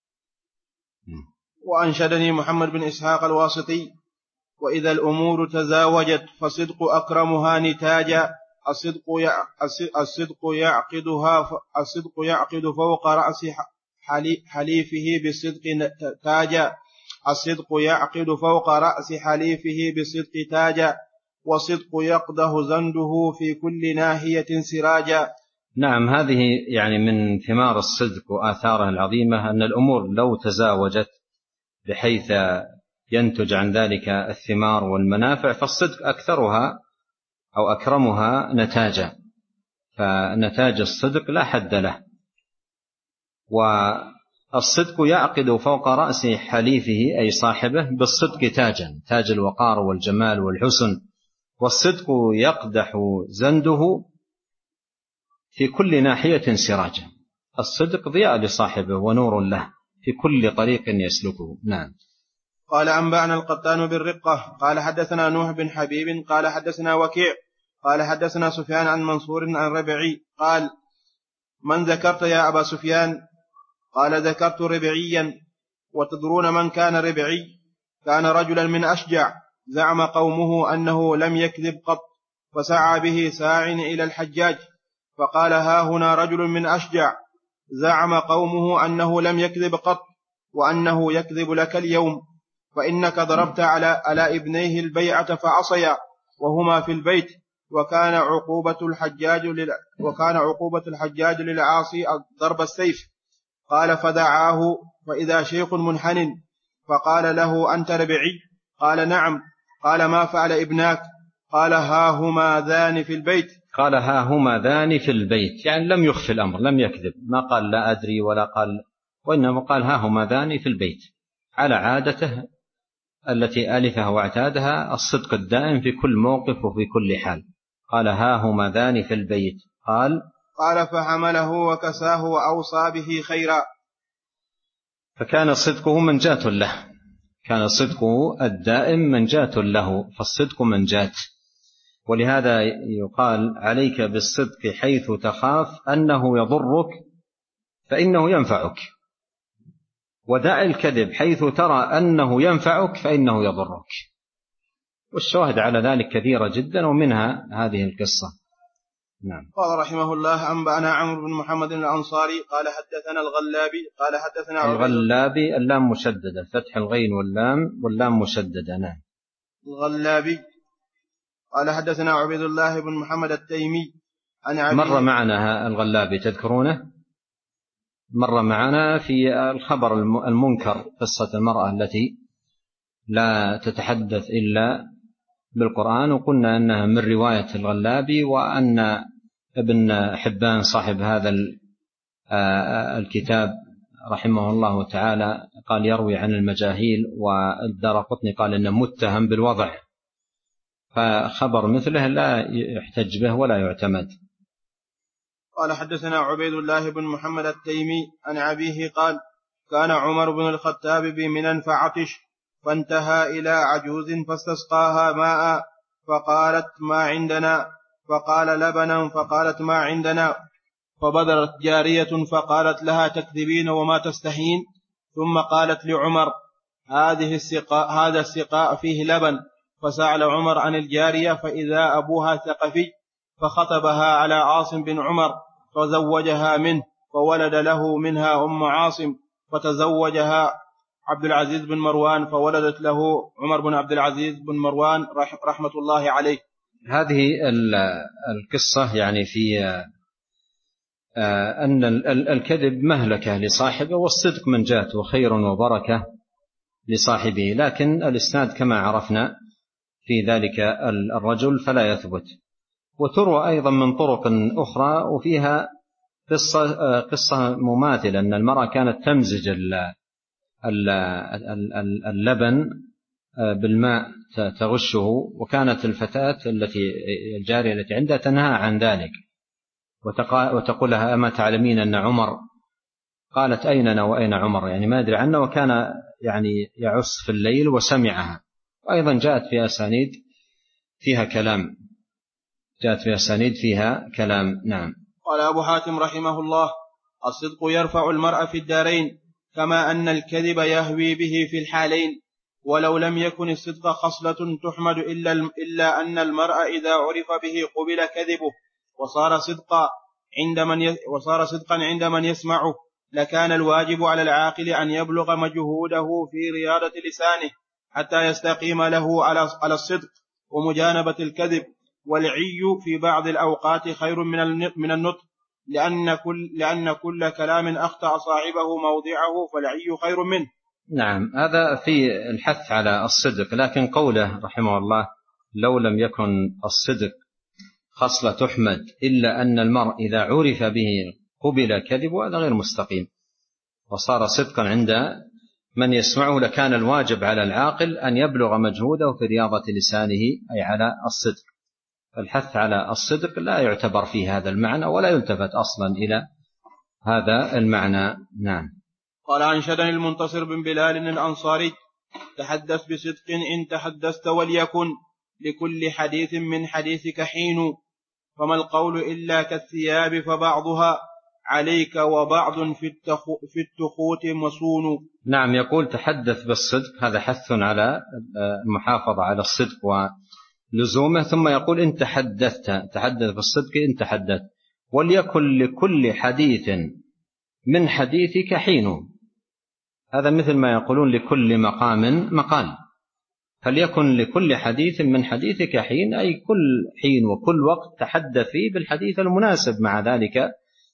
وأنشدني محمد بن إسحاق الواسطي: وإذا الأمور تزاوجت فصدق أكرمها نتاجا. الصدق الصدق يعقدها الصدق يعقد فوق رأس حليفه بالصدق تاجا. الصدق يعقد فوق رأس حليفه بالصدق تاجا، والصدق يقده زنده في كل ناحية سراجا. نعم، هذه يعني من ثمار الصدق وآثاره العظيمة أن الأمور لو تزاوجت بحيث ينتج عن ذلك الثمار والمنافع فالصدق أكثرها أو أكرمها نتاجا، فنتاج الصدق لا حد له. والصدق يعقد فوق رأس حليفه أي صاحبه بالصدق تاجا، تاج الوقار والجمال والحسن. والصدق يقدح زنده في كل ناحية سراجا. الصدق ضياء لصاحبه ونور له في كل طريق يسلكه. نعم. قال أنبأنا القطان بالرقة قال حدثنا نوح بن حبيب قال حدثنا وكيع قال حدثنا سفيان عن منصور عن ربعي قال: من ذكرت يا أبا سفيان؟ قال: ذكرت ربعيا. وتدرون من كان ربعي؟ كان رجلا من أشجع، زعم قومه أنه لم يكذب قط، فسعى به ساع إلى الحجاج فقال: ها هنا رجل من أشجع زعم قومه أنه لم يكذب قط وأنه يكذب لك اليوم، فإنك ضربت على, على ابنيه البيعة فعصيا وهما في البيت، وكان عقوبة الحجاج لل... وكان عقوبة الحجاج للعاصي ضرب السيف. قال: فدعاه فإذا شيخ منحن فقال له: أنت ربعي؟ قال: نعم. قال: ما فعل ابناك؟ قال: ها هما ذان في البيت. قال: ها هما ذان في البيت، يعني لم يخفي الأمر، لم يكذب، ما قال لا أدري ولا قال، وإنما قال: ها هما ذان في البيت، على عادته التي ألفها واعتادها، الصدق الدائم في كل موقف وفي كل حال. قال: ها هما ذان في البيت. قال قال فحمله وكساه وأوصى به خيرا. فكان صدقه منجاة له، كان صدقه الدائم منجاة له، فالصدق منجاة. ولهذا يقال: عليك بالصدق حيث تخاف أنه يضرك فإنه ينفعك، ودع الكذب حيث ترى أنه ينفعك فإنه يضرك. والشواهد على ذلك كثيرة جدا، ومنها هذه القصة. نعم. قال رحمه الله: أنبأنا عمرو بن محمد الأنصاري قال حدثنا الغلابي قال حدثنا الغلابي اللام مشددة، فتح الغين واللام واللام مشددة. نعم. الغلابي قال حدثنا عبيد الله بن محمد التيمي عن عبيد. مر معنا الغلابي تذكرونه، مر معنا في الخبر المنكر، قصة المرأة التي لا تتحدث إلا بالقرآن، وقلنا أنها من رواية الغلابي، وأن ابن حبان صاحب هذا الكتاب رحمه الله تعالى قال يروي عن المجاهيل، والدارقطني قال إنه متهم بالوضع، فخبر مثله لا يحتج به ولا يعتمد. قال حدثنا عبيد الله بن محمد التيمي عن أبيه قال: كان عمر بن الخطاب بمنى فعطش، فانتهى إلى عجوز فاستسقاها ماء، فقالت: ما عندنا؟ فقال: لبنا. فقالت: ما عندنا. فبدرت جارية فقالت لها: تكذبين وما تستحين؟ ثم قالت لعمر: هذه السقاء هذا السقاء فيه لبن. فسأل عمر عن الجارية فإذا أبوها ثقفي، فخطبها على عاصم بن عمر فزوجها منه، فولد له منها أم عاصم، فتزوجها عبد العزيز بن مروان، فولدت له عمر بن عبد العزيز بن مروان رحمة الله عليه. هذه القصة يعني في أن الكذب مهلكة لصاحبه، والصدق منجاة وخير وبركة لصاحبه، لكن الإسناد كما عرفنا في ذلك الرجل فلا يثبت. وتروى أيضا من طرق أخرى وفيها قصة, قصة مماثلة، أن المرأة كانت تمزج اللبن بالماء تغشه، وكانت الفتاة التي الجارية التي عندها تنهى عن ذلك وتقول لها: أما تعلمين أن عمر؟ قالت: أيننا وأين عمر؟ يعني ما أدري عنه، وكان يعني يعص في الليل وسمعها. وأيضا جاءت في أسانيد فيها كلام جاءت في أسانيد فيها كلام نعم. قال أبو حاتم رحمه الله: الصدق يرفع المرء في الدارين، كما أن الكذب يهوي به في الحالين. ولو لم يكن الصدق خصلة تحمد إلا, إلا أن المرء إذا عرف به قبل كذبه وصار صدقا عند من وصار صدقا عند من يسمعه، لكان الواجب على العاقل أن يبلغ مجهوده في رياضة لسانه حتى يستقيم له على الصدق ومجانبة الكذب. والعي في بعض الأوقات خير من النطق، لأن كل, لأن كل كلام أخطأ صاحبه موضعه فالعي خير منه. نعم، هذا في الحث على الصدق، لكن قوله رحمه الله: لو لم يكن الصدق خصلة تحمد إلا أن المرء إذا عرف به قبل كذبه، هذا غير مستقيم، وصار صدقا عند من يسمعه، لكان الواجب على العاقل أن يبلغ مجهوده في رياضة لسانه، أي على الصدق. الحث على الصدق لا يعتبر فيه هذا المعنى، ولا يلتفت أصلا إلى هذا المعنى. نعم. قال: أنشدني المنتصر بن بلال الأنصاري: تحدث بصدق إن تحدثت وليكن لكل حديث من حديثك حين، فما القول إلا كالثياب فبعضها عليك وبعض في التخوت مصون. نعم، يقول تحدث بالصدق، هذا حث على المحافظة على الصدق ولزومه. ثم يقول: إن تحدثت، تحدث بالصدق إن تحدثت، وليكن لكل حديث من حديثك حين. هذا مثل ما يقولون لكل مقام مقال، فليكن لكل حديث من حديثك حين، أي كل حين وكل وقت تحدث فيه بالحديث المناسب مع ذلك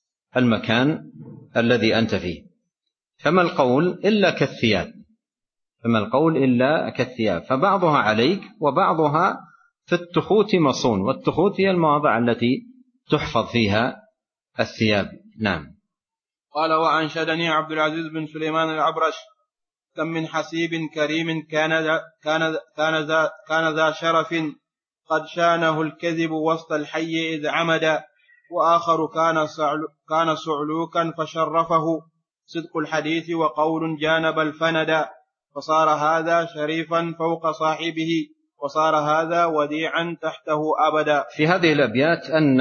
المكان الذي أنت فيه. فما القول إلا كالثياب فما القول إلا كالثياب فبعضها عليك وبعضها في التخوت مصون، والتخوت هي المواضع التي تحفظ فيها الثياب. نعم. قال: وأنشدني عبد العزيز بن سليمان العبرش: كم من حسيب كريم كان ذا, كان كان ذا, كان ذا شرف، قد شانه الكذب وسط الحي إذ عمد، وآخر كان, سعلو كان سعلوكا فشرفه صدق الحديث وقول جانب الفند، فصار هذا شريفا فوق صاحبه وصار هذا وديعا تحته أبدا. في هذه الأبيات أن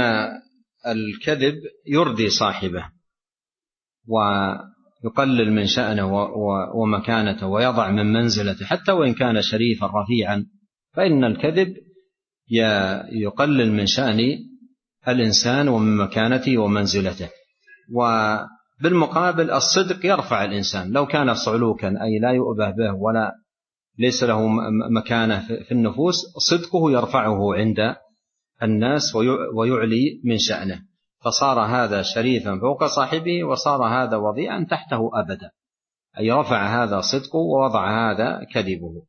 الكذب يردي صاحبه ويقلل من شأنه ومكانته ويضع من منزلته، حتى وإن كان شريفا رفيعا، فإن الكذب يقلل من شأن الإنسان ومن مكانته ومنزلته. وبالمقابل الصدق يرفع الإنسان، لو كان صعلوكا أي لا يؤبه به ولا ليس له مكانة في النفوس، صدقه يرفعه عند الناس ويعلي من شأنه، فصار هذا شريفا فوق صاحبه وصار هذا وضيعا تحته أبدا، أي رفع هذا صدقه ووضع هذا كذبه.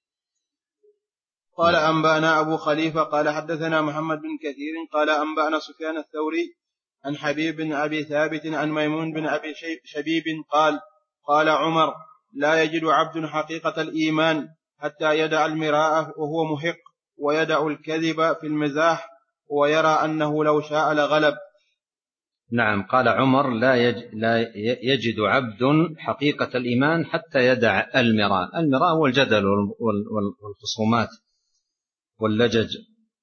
قال أنبأنا أبو خليفة قال حدثنا محمد بن كثير قال أنبأنا سفيان الثوري عن حبيب بن أبي ثابت عن ميمون بن أبي شبيب قال قال عمر لا يجد عبد حقيقة الإيمان حتى يدع المراء وهو محق ويدع الكذب في المزاح ويرى أنه لو شاء لغلب. نعم، قال عمر لا, يج... لا يجد عبد حقيقة الإيمان حتى يدع المراء. المراء هو الجدل والخصومات واللجج،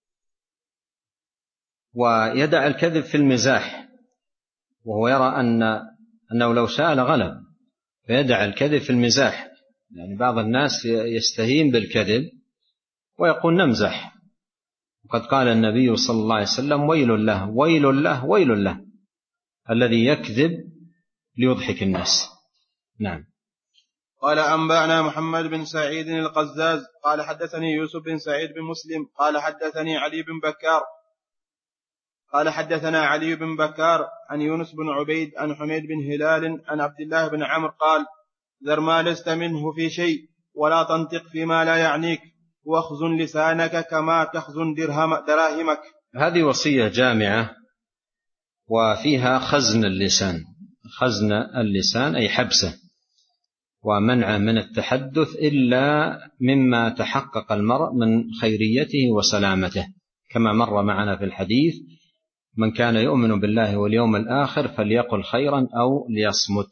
ويدع الكذب في المزاح وهو يرى أن أنه لو شاء لغلب، فيدع الكذب في المزاح. يعني بعض الناس يستهين بالكذب ويقول نمزح، وقد قال النبي صلى الله عليه وسلم ويل له ويل له ويل له الذي يكذب ليضحك الناس. نعم. قال أنبأنا محمد بن سعيد القزاز قال حدثني يوسف بن سعيد بن مسلم قال حدثني علي بن بكار قال حدثنا علي بن بكار عن يونس بن عبيد عن حميد بن هلال عن عبد الله بن عمرو قال ذر ما لست منه في شيء ولا تنطق فيما لا يعنيك واخزن لسانك كما تخزن دراهمك. هذه وصية جامعة وفيها خزن اللسان. خزن اللسان أي حبسه ومنعه من التحدث إلا مما تحقق المرء من خيريته وسلامته، كما مر معنا في الحديث من كان يؤمن بالله واليوم الآخر فليقل خيرا أو ليصمت.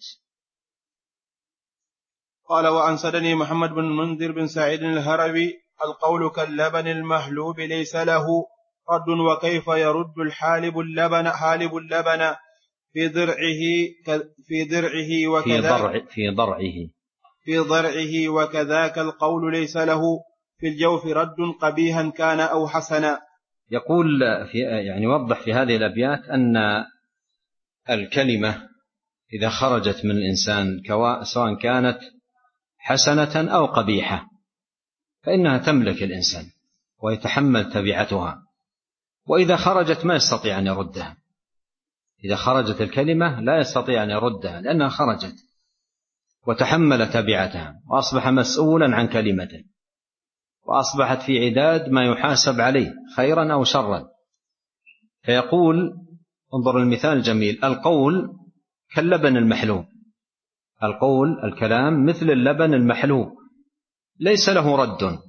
قال وأنسدني محمد بن منذر بن سعيد الهروي القول كاللبن المهلوب ليس له رد وكيف يرد الحالب اللبن حالب اللبن في ضرعه في ضرعه وكذا في ضرعه في ضرعه وكذاك القول ليس له في الجوف رد قبيحا كان أو حسنا. يقول في يعني وضح في هذه الأبيات أن الكلمة إذا خرجت من الإنسان سواء كانت حسنة أو قبيحة فإنها تملك الإنسان ويتحمل تبعتها، وإذا خرجت ما يستطيع أن يردها. إذا خرجت الكلمة لا يستطيع أن يردها لأنها خرجت وتحمل تبعتها وأصبح مسؤولا عن كلمته وأصبحت في عداد ما يحاسب عليه خيرا أو شرا. فيقول انظر المثال الجميل القول كاللبن المحلوب. القول الكلام مثل اللبن المحلوب ليس له رد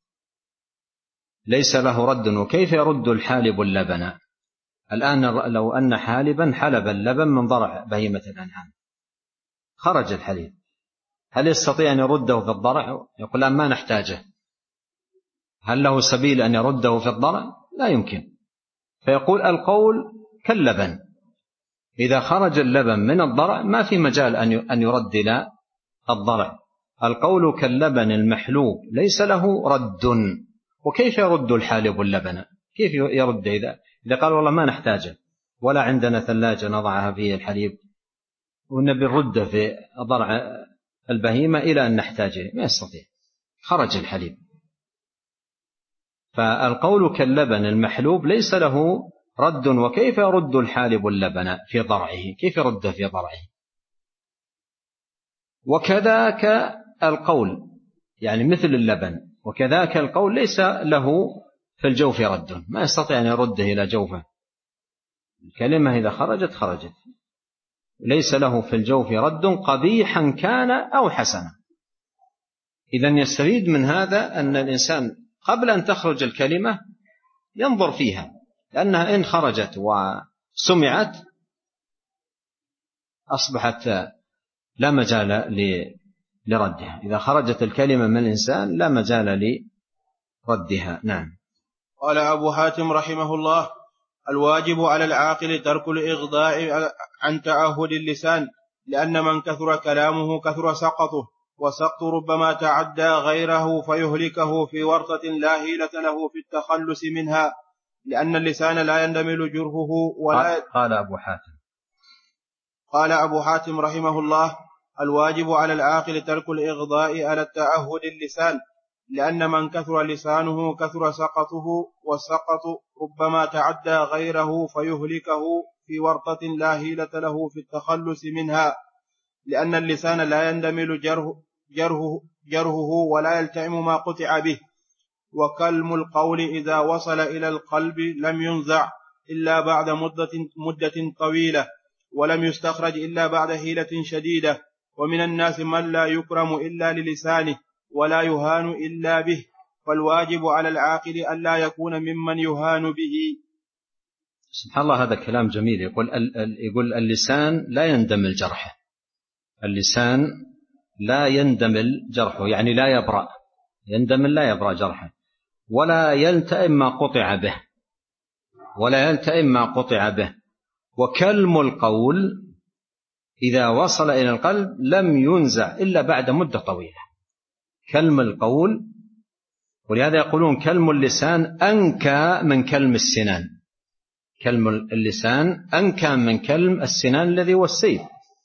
ليس له رد وكيف يرد الحالب اللبن؟ الآن لو أن حالبا حلب اللبن من ضرع بهيمة الأنعام خرج الحليب، هل يستطيع أن يرده في الضرع؟ يقول الآن ما نحتاجه. هل له سبيل أن يرده في الضرع؟ لا يمكن. فيقول القول كاللبن، إذا خرج اللبن من الضرع ما في مجال أن يرد إلى الضرع. القول كاللبن المحلوب ليس له رد، وكيف يرد الحالب اللبن؟ كيف يرد إذا إذا قال والله ما نحتاجه ولا عندنا ثلاجة نضعها فيه الحليب ونبي نرده في ضرع البهيمة إلى أن نحتاجه؟ ما يستطيع، خرج الحليب. فالقول كاللبن المحلوب ليس له رد، وكيف يرد الحالب اللبن في ضرعه؟ كيف يرده في ضرعه؟ وكذاك القول يعني مثل اللبن، وكذاك القول ليس له في الجوف رد، ما يستطيع أن يرده إلى جوفه. الكلمة إذا خرجت خرجت، ليس له في الجوف رد قبيحا كان أو حسنا. إذن يستفيد من هذا أن الإنسان قبل أن تخرج الكلمة ينظر فيها، لأنها إن خرجت وسمعت أصبحت لا مجال لردها. إذا خرجت الكلمة من الإنسان لا مجال لردها. نعم. قال أبو حاتم رحمه الله الواجب على العاقل ترك الإغضاء عن تعهد اللسان، لأن من كثر كلامه كثر سقطه، وسقط ربما تعدى غيره فيهلكه في ورطة لا هيلة له في التخلص منها، لأن اللسان لا يندمل جرهه ولا قال أبو حاتم قال أبو حاتم رحمه الله: الواجب على العاقل ترك الإغضاء على التعهد اللسان، لأن من كثر لسانه كثر سقطه، والسقط ربما تعدى غيره فيهلكه في ورطة لا هيلة له في التخلص منها، لأن اللسان لا يندمل جره, جره, جرهه ولا يلتئم ما قطع به. وكلم القول إذا وصل إلى القلب لم ينزع إلا بعد مدة, مدة طويلة، ولم يستخرج إلا بعد حيلة شديدة. ومن الناس من لا يكرم إلا للسانه ولا يهان إلا به، فالواجب على العاقل ألا يكون ممن يهان به. سبحان الله، هذا كلام جميل. يقول, يقول اللسان لا يندمل جرحه، اللسان لا يندمل جرحه يعني لا يبرأ، يندمل لا يبرأ جرحه، ولا يلتئم ما قطع به، ولا يلتئم ما قطع به. وكلم القول إذا وصل إلى القلب لم ينزع إلا بعد مدة طويلة. كلم القول، ولهذا يقولون كلم اللسان أنكى من كلم السنان، كلم اللسان أنكى من كلم السنان الذي هو السيف.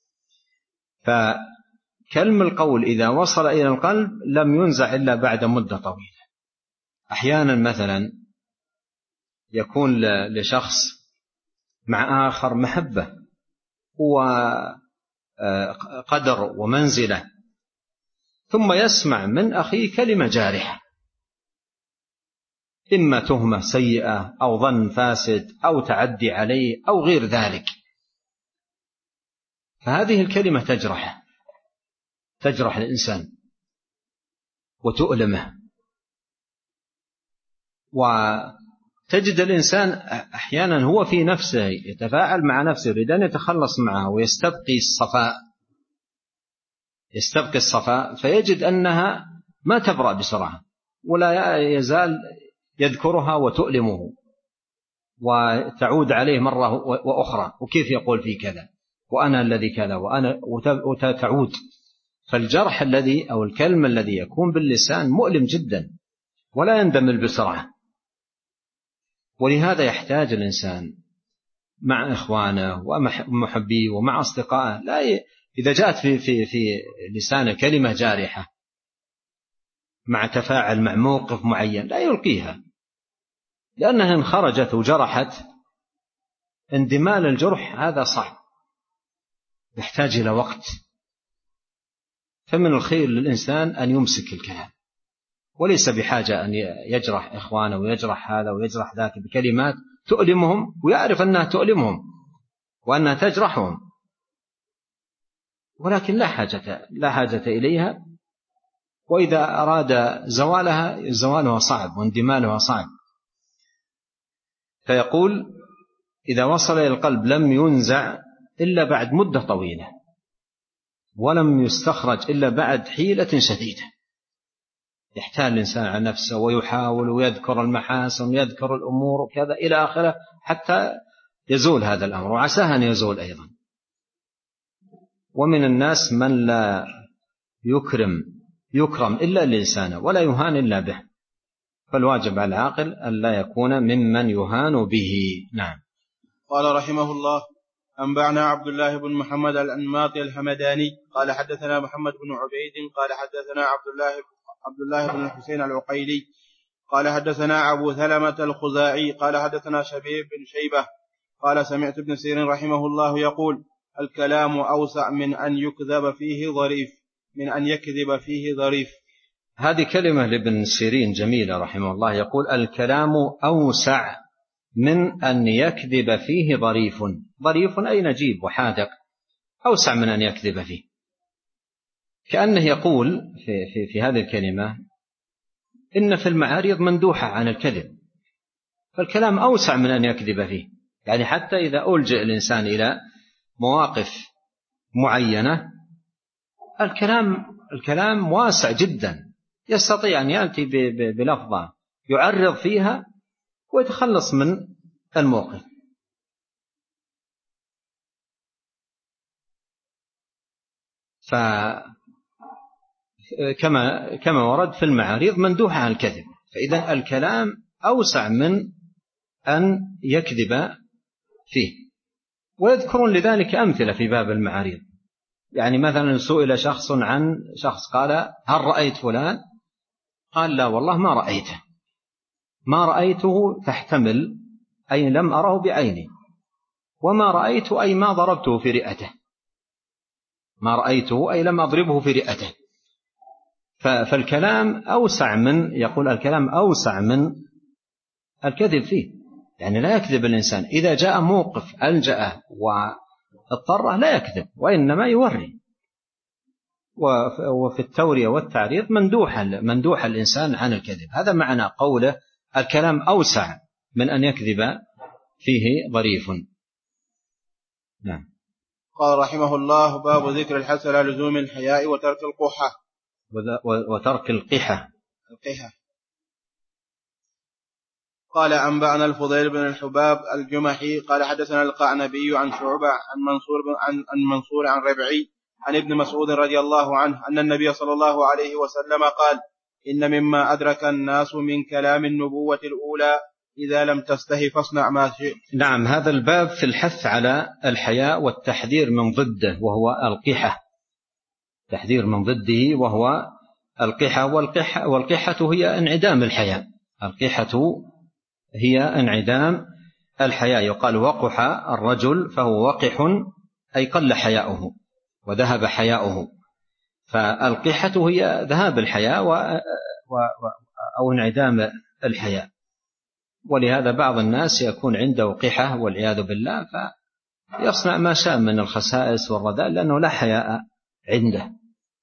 فكلم القول إذا وصل إلى القلب لم ينزع إلا بعد مدة طويلة. أحيانا مثلا يكون لشخص مع آخر محبة وقدر ومنزلة، ثم يسمع من أخيه كلمة جارحة، إما تهمة سيئة أو ظن فاسد أو تعدي عليه أو غير ذلك، فهذه الكلمة تجرح تجرح الإنسان وتؤلمه. وتجد الإنسان أحيانا هو في نفسه يتفاعل مع نفسه، يريد أن يتخلص معه ويستبقي الصفاء يستبقي الصفاء فيجد أنها ما تبرأ بسرعة، ولا يزال يذكرها وتؤلمه وتعود عليه مرة وأخرى، وكيف يقول في كذا وأنا الذي كذا وأنا، وتعود. فالجرح الذي أو الكلمة الذي يكون باللسان مؤلم جدا ولا يندمل بسرعة. ولهذا يحتاج الإنسان مع إخوانه ومحبيه ومع أصدقائه، لا ي... إذا جاءت في, في, في لسانه كلمة جارحة مع تفاعل مع موقف معين لا يلقيها، لأنها إن خرجت وجرحت اندمال الجرح هذا صعب، يحتاج إلى وقت. فمن الخير للإنسان أن يمسك الكلام، وليس بحاجة أن يجرح إخوانه ويجرح هذا ويجرح ذاك بكلمات تؤلمهم، ويعرف أنها تؤلمهم وأنها تجرحهم، ولكن لا حاجة, لا حاجة إليها. وإذا أراد زوالها زوالها صعب واندمالها صعب. فيقول إذا وصل إلى القلب لم ينزع إلا بعد مدة طويلة، ولم يستخرج إلا بعد حيلة شديدة. يحتال الإنسان على نفسه ويحاول ويذكر المحاسن ويذكر الأمور وكذا إلى آخره حتى يزول هذا الأمر، وعساه أن يزول أيضا. ومن الناس من لا يكرم يكرم إلا لسانه ولا يهان إلا به، فالواجب على العاقل أن لا يكون ممن يهان به. نعم. قال رحمه الله: أنبعنا عبد الله بن محمد الأنماطي الحمداني قال حدثنا محمد بن عبيد قال حدثنا عبد الله عبد الله بن الحسين العقيلي قال حدثنا أبو ثلمة الخزاعي قال حدثنا شبيب بن شيبة قال سمعت ابن سيرين رحمه الله يقول: الكلام أوسع من أن يكذب فيه ظريف من أن يكذب فيه ظريف. هذه كلمة لابن سيرين جميلة رحمه الله، يقول: الكلام أوسع من أن يكذب فيه ظريف. ظريف أي نجيب وحاذق، أوسع من أن يكذب فيه. كأنه يقول في, في, في هذه الكلمة إن في المعارض مندوحة عن الكذب، فالكلام أوسع من أن يكذب فيه. يعني حتى إذا ألجئ الإنسان إلى مواقف معينة الكلام الكلام واسع جدا، يستطيع أن يأتي بلفظة يعرض فيها ويتخلص من الموقف. فكما كما ورد في المعارض مندوحة عن الكذب، فإذا الكلام أوسع من أن يكذب فيه. ويذكرون لذلك أمثلة في باب المعاريض. يعني مثلا سئل شخص عن شخص قال هل رأيت فلان؟ قال لا والله ما رأيته، ما رأيته تحتمل أي لم أره بعيني، وما رأيته أي ما ضربته في رئته، ما رأيته أي لم أضربه في رئته. فالكلام أوسع من يقول الكلام أوسع من الكذب فيه. يعني لا يكذب الإنسان إذا جاء موقف ألجأه واضطره، لا يكذب وإنما يوري. وفي التورية والتعريض مندوح مندوح الإنسان عن الكذب. هذا معنى قوله الكلام أوسع من أن يكذب فيه ظريف. نعم. قال رحمه الله: باب ذكر الحث على لزوم الحياء وترك القحة وترك القحة القحة قال أنبأنا الفضيل بن الحباب الجمحي قال حدثنا القعنبي عن شعبة عن منصور عن, عن منصور عن ربعي عن ابن مسعود رضي الله عنه أن النبي صلى الله عليه وسلم قال: إن مما أدرك الناس من كلام النبوة الأولى إذا لم تستحي فاصنع ما شئت. نعم. هذا الباب في الحث على الحياء والتحذير من ضده وهو القحة، تحذير من ضده وهو القحة. والقحة, والقحة هي انعدام الحياء، القحة هي انعدام الحياء. يقال وقح الرجل فهو وقح أي قل حياؤه وذهب حياؤه. فالقحة هي ذهاب الحياء و... و... أو انعدام الحياء. ولهذا بعض الناس يكون عنده قحة والعياذ بالله فيصنع ما شاء من الخسائس والرذائل لأنه لا حياء عنده.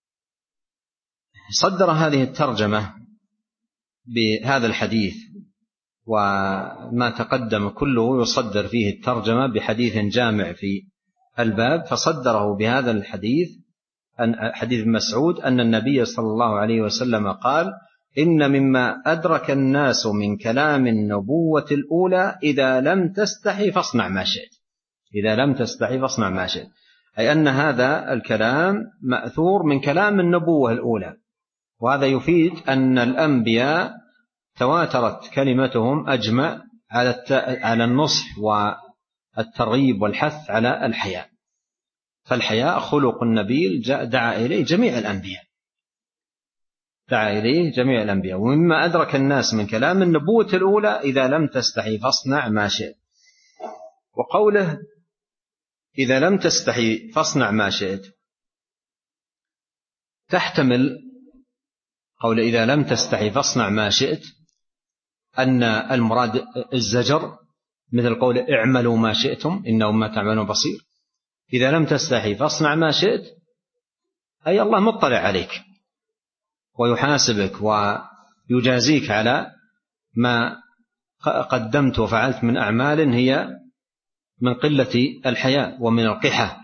صدر هذه الترجمة بهذا الحديث، وما تقدم كله يصدر فيه الترجمة بحديث جامع في الباب، فصدره بهذا الحديث حديث مسعود أن النبي صلى الله عليه وسلم قال: إن مما أدرك الناس من كلام النبوة الأولى إذا لم تستحي فاصنع ما شئت، إذا لم تستحي فاصنع ما شئت، أي أن هذا الكلام مأثور من كلام النبوة الأولى. وهذا يفيد أن الأنبياء تواترت كلمتهم أجمع على النصح والترغيب والحث على الحياء. فالحياء خلق نبيل دعا إليه جميع الأنبياء، دعا إليه جميع الأنبياء. ومما أدرك الناس من كلام النبوة الأولى إذا لم تستحي فاصنع ما شئت. وقوله إذا لم تستحي فاصنع ما شئت تحتمل قول إذا لم تستحي فاصنع ما شئت أن المراد الزجر، مثل قول اعملوا ما شئتم إنه ما تعملون بصير. إذا لم تستحي فاصنع ما شئت أي الله مطلع عليك ويحاسبك ويجازيك على ما قدمت وفعلت من أعمال هي من قلة الحياء ومن القحة.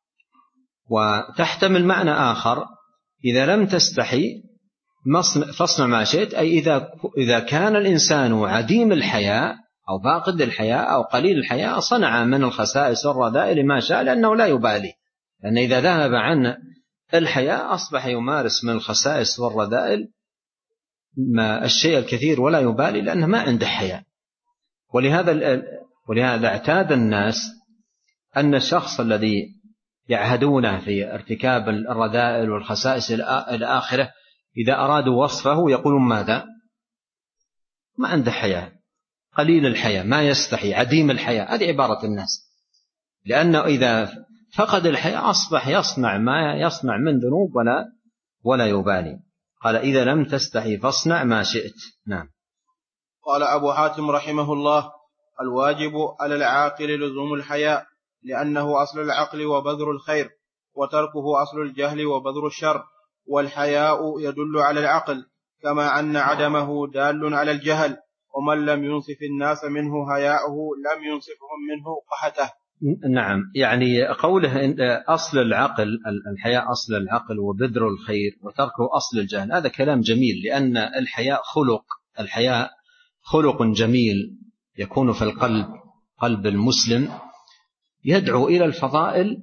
وتحتمل معنى آخر إذا لم تستحي فاصنع ما شئت، أي إذا إذا كان الإنسان عديم الحياء أو فاقد الحياء أو قليل الحياء صنع من الخسائس والرذائل ما شاء لأنه لا يبالي، لأن إذا ذهب عن الحياء أصبح يمارس من الخسائس والرذائل ما الشيء الكثير ولا يبالي لأنه ما عنده حياء. ولهذا ولهذا اعتاد الناس أن الشخص الذي يعهدونه في ارتكاب الرذائل والخسائس الآخرة إذا أرادوا وصفه يقولون ماذا؟ ما عنده حياء، قليل الحياء، ما يستحي، عديم الحياء. هذه عبارة الناس، لأنه إذا فقد الحياء أصبح يصنع ما يصنع من ذنوب ولا ولا يبالي. قال إذا لم تستحي فاصنع ما شئت. نعم. قال أبو حاتم رحمه الله: الواجب على العاقل لزوم الحياء لأنه أصل العقل وبذر الخير، وتركه أصل الجهل وبذر الشر. والحياء يدل على العقل كما أن عدمه دال على الجهل، ومن لم ينصف الناس منه حياءه لم ينصفهم منه قحته. نعم. يعني قوله أصل العقل، الحياء أصل العقل وبذر الخير وتركه أصل الجهل، هذا كلام جميل، لأن الحياء خلق، الحياء خلق جميل يكون في القلب، قلب المسلم، يدعو إلى الفضائل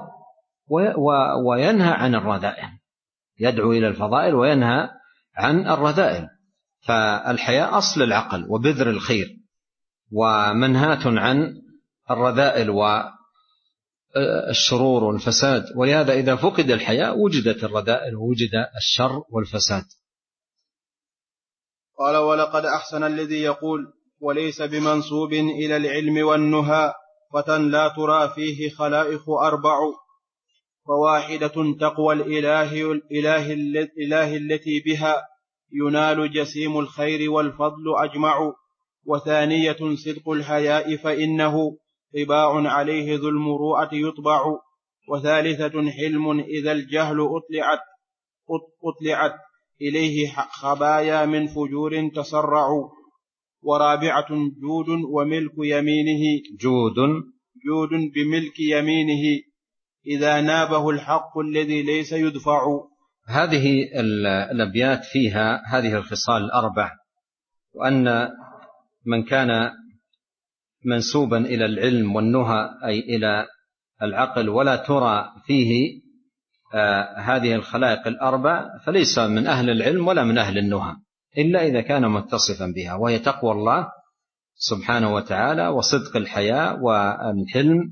وينهى عن الرذائل، يدعو إلى الفضائل وينهى عن الرذائل. فالحياء أصل العقل وبذر الخير، ومنهاة عن الرذائل والشرور والفساد، ولهذا إذا فقد الحياء وجدت الرذائل ووجد الشر والفساد. قال: ولقد أحسن الذي يقول: وليس بمنسوب إلى العلم والنهى فتى لا ترى فيه خلائق أربع، فواحدة تقوى الإله, الإله, الإله التي بها ينال جسيم الخير والفضل أجمع، وثانية صدق الحياء فإنه طباع عليه ذو المروءة يطبع، وثالثة حلم إذا الجهل أطلعت, أطلعت إليه خبايا من فجور تسرع، ورابعة جود وملك يمينه جود جود بملك يمينه إذا نابه الحق الذي ليس يدفع. هذه الأبيات فيها هذه الخصال الأربع، وأن من كان منسوبا إلى العلم والنهى أي إلى العقل ولا ترى فيه آه هذه الخلائق الأربع فليس من أهل العلم ولا من أهل النهى إلا إذا كان متصفا بها، وهي تقوى الله سبحانه وتعالى وصدق الحياء والحلم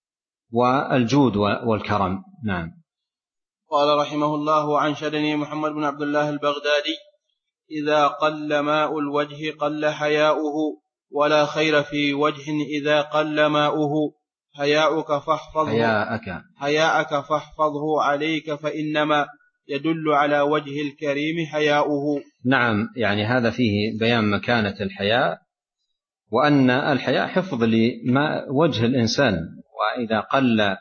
والجود والكرم. نعم. قال رحمه الله: عن شدني محمد بن عبد الله البغدادي: إذا قل ماء الوجه قل حياؤه، ولا خير في وجه إذا قل ماؤه، حياؤك فاحفظه حياءك حياءك فاحفظه عليك فإنما يدل على وجه الكريم حياؤه. نعم، يعني هذا فيه بيان مكانة الحياء، وأن الحياء حفظ لماء وجه الإنسان، وإذا قل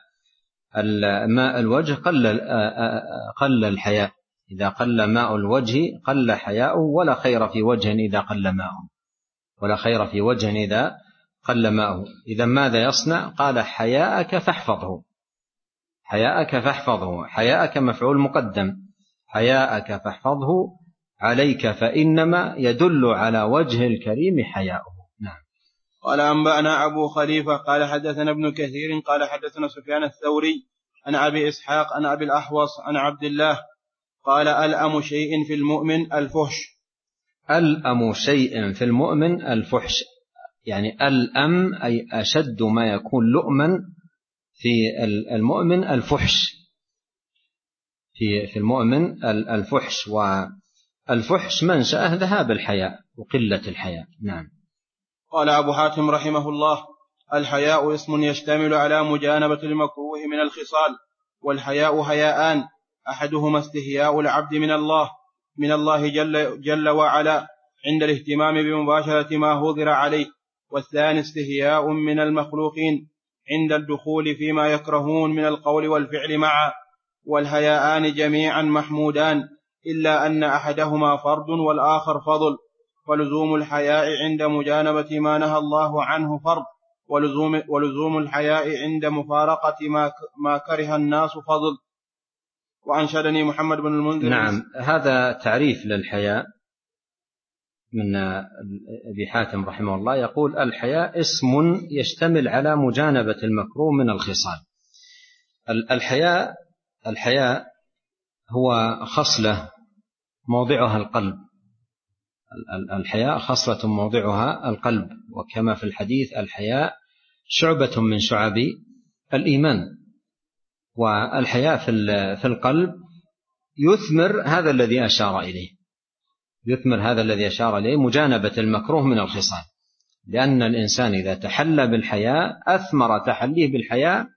ماء الوجه قل قل الحياء، إذا قل ماء الوجه قل حياؤه، ولا خير في وجه إذا قل ماؤه ولا خير في وجه إذا قل ماؤه. إذا ماذا يصنع؟ قال: حياءك فاحفظه حياءك فاحفظه حياءك مفعول مقدم، حياءك فاحفظه عليك فإنما يدل على وجه الكريم حياؤه. نعم. قال: أنبأنا أبو خليفة قال حدثنا ابن كثير قال حدثنا سفيان الثوري عن أبي إسحاق عن أبي الأحوص عن عبد الله قال: ألأم شيء في المؤمن الفحش. ألأم شيء في المؤمن الفحش، يعني الأم أي أشد ما يكون لؤما في المؤمن الفحش، في في المؤمن الفحش، والفحش منشأه ذهاب الحياء وقلة الحياء. نعم. قال أبو حاتم رحمه الله: الحياء اسم يشتمل على مجانبة المكروه من الخصال، والحياء حياءان: أحدهما استحياء العبد من الله من الله جل, جل وعلا عند الاهتمام بمباشرة ما هذر عليه، والثاني استحياء من المخلوقين عند الدخول فيما يكرهون من القول والفعل معا، والحياءان جميعا محمودان إلا أن أحدهما فرد والآخر فضل، ولزوم الحياء عند مجانبة ما نهى الله عنه فرض، ولزوم, ولزوم الحياء عند مفارقة ما, ما كره الناس فضل. وأنشدني محمد بن المنذر. نعم، هذا تعريف للحياء من أبي حاتم رحمه الله، يقول: الحياء اسم يشتمل على مجانبة المكروه من الخصال. الحياء الحياء هو خصلة موضعها القلب، الحياء خصلة موضعها القلب، وكما في الحديث: الحياء شعبة من شعب الإيمان. والحياء في القلب يثمر هذا الذي أشار إليه، يثمر هذا الذي أشار إليه مجانبة المكروه من الخصال، لأن الإنسان إذا تحلى بالحياء أثمر تحليه بالحياء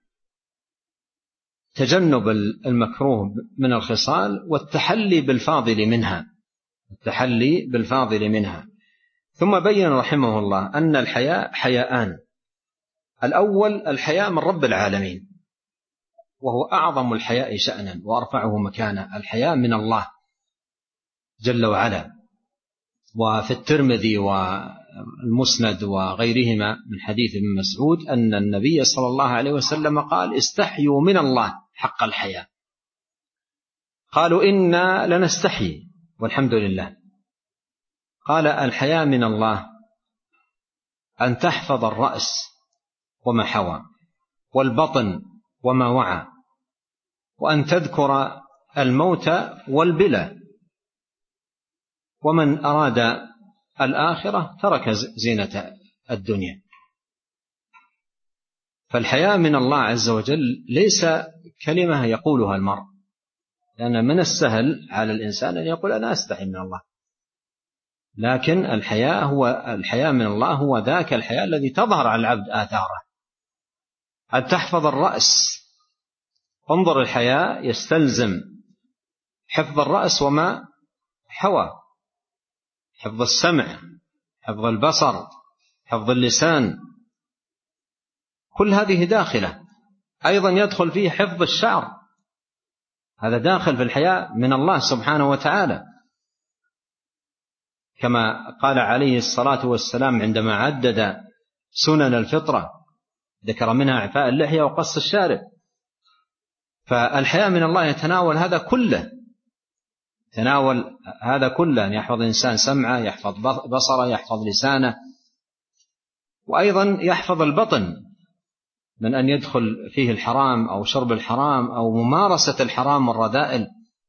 تجنب المكروه من الخصال والتحلي بالفاضل منها التحلي بالفاضل منها. ثم بين رحمه الله أن الحياء حياءان: الأول الحياء من رب العالمين، وهو أعظم الحياء شأنا وأرفعه مكانا، الحياء من الله جل وعلا. وفي الترمذي والمسند وغيرهما من حديث ابن مسعود أن النبي صلى الله عليه وسلم قال: استحيوا من الله حق الحياء. قالوا: إنا لنستحي والحمد لله. قال: الحياء من الله أن تحفظ الرأس وما حوى، والبطن وما وعى، وأن تذكر الموت والبلى، ومن أراد الآخرة ترك زينة الدنيا. فالحياء من الله عز وجل ليس كلمة يقولها المرء، لأن من السهل على الإنسان أن يقول أنا أستحي من الله، لكن الحياء هو الحياء من الله هو ذاك الحياء الذي تظهر على العبد آثاره. أن تحفظ الرأس، انظر، الحياء يستلزم حفظ الرأس وما حوى، حفظ السمع، حفظ البصر، حفظ اللسان، كل هذه داخلة. أيضا يدخل فيه حفظ الشعر، هذا داخل في الحياء من الله سبحانه وتعالى، كما قال عليه الصلاة والسلام عندما عدد سنن الفطرة ذكر منها إعفاء اللحية وقص الشارب. فالحياء من الله يتناول هذا كله، يتناول هذا كله، أن يحفظ الإنسان سمعه، يحفظ بصره، يحفظ لسانه، وأيضا يحفظ البطن من أن يدخل فيه الحرام أو شرب الحرام أو ممارسة الحرام والرذائل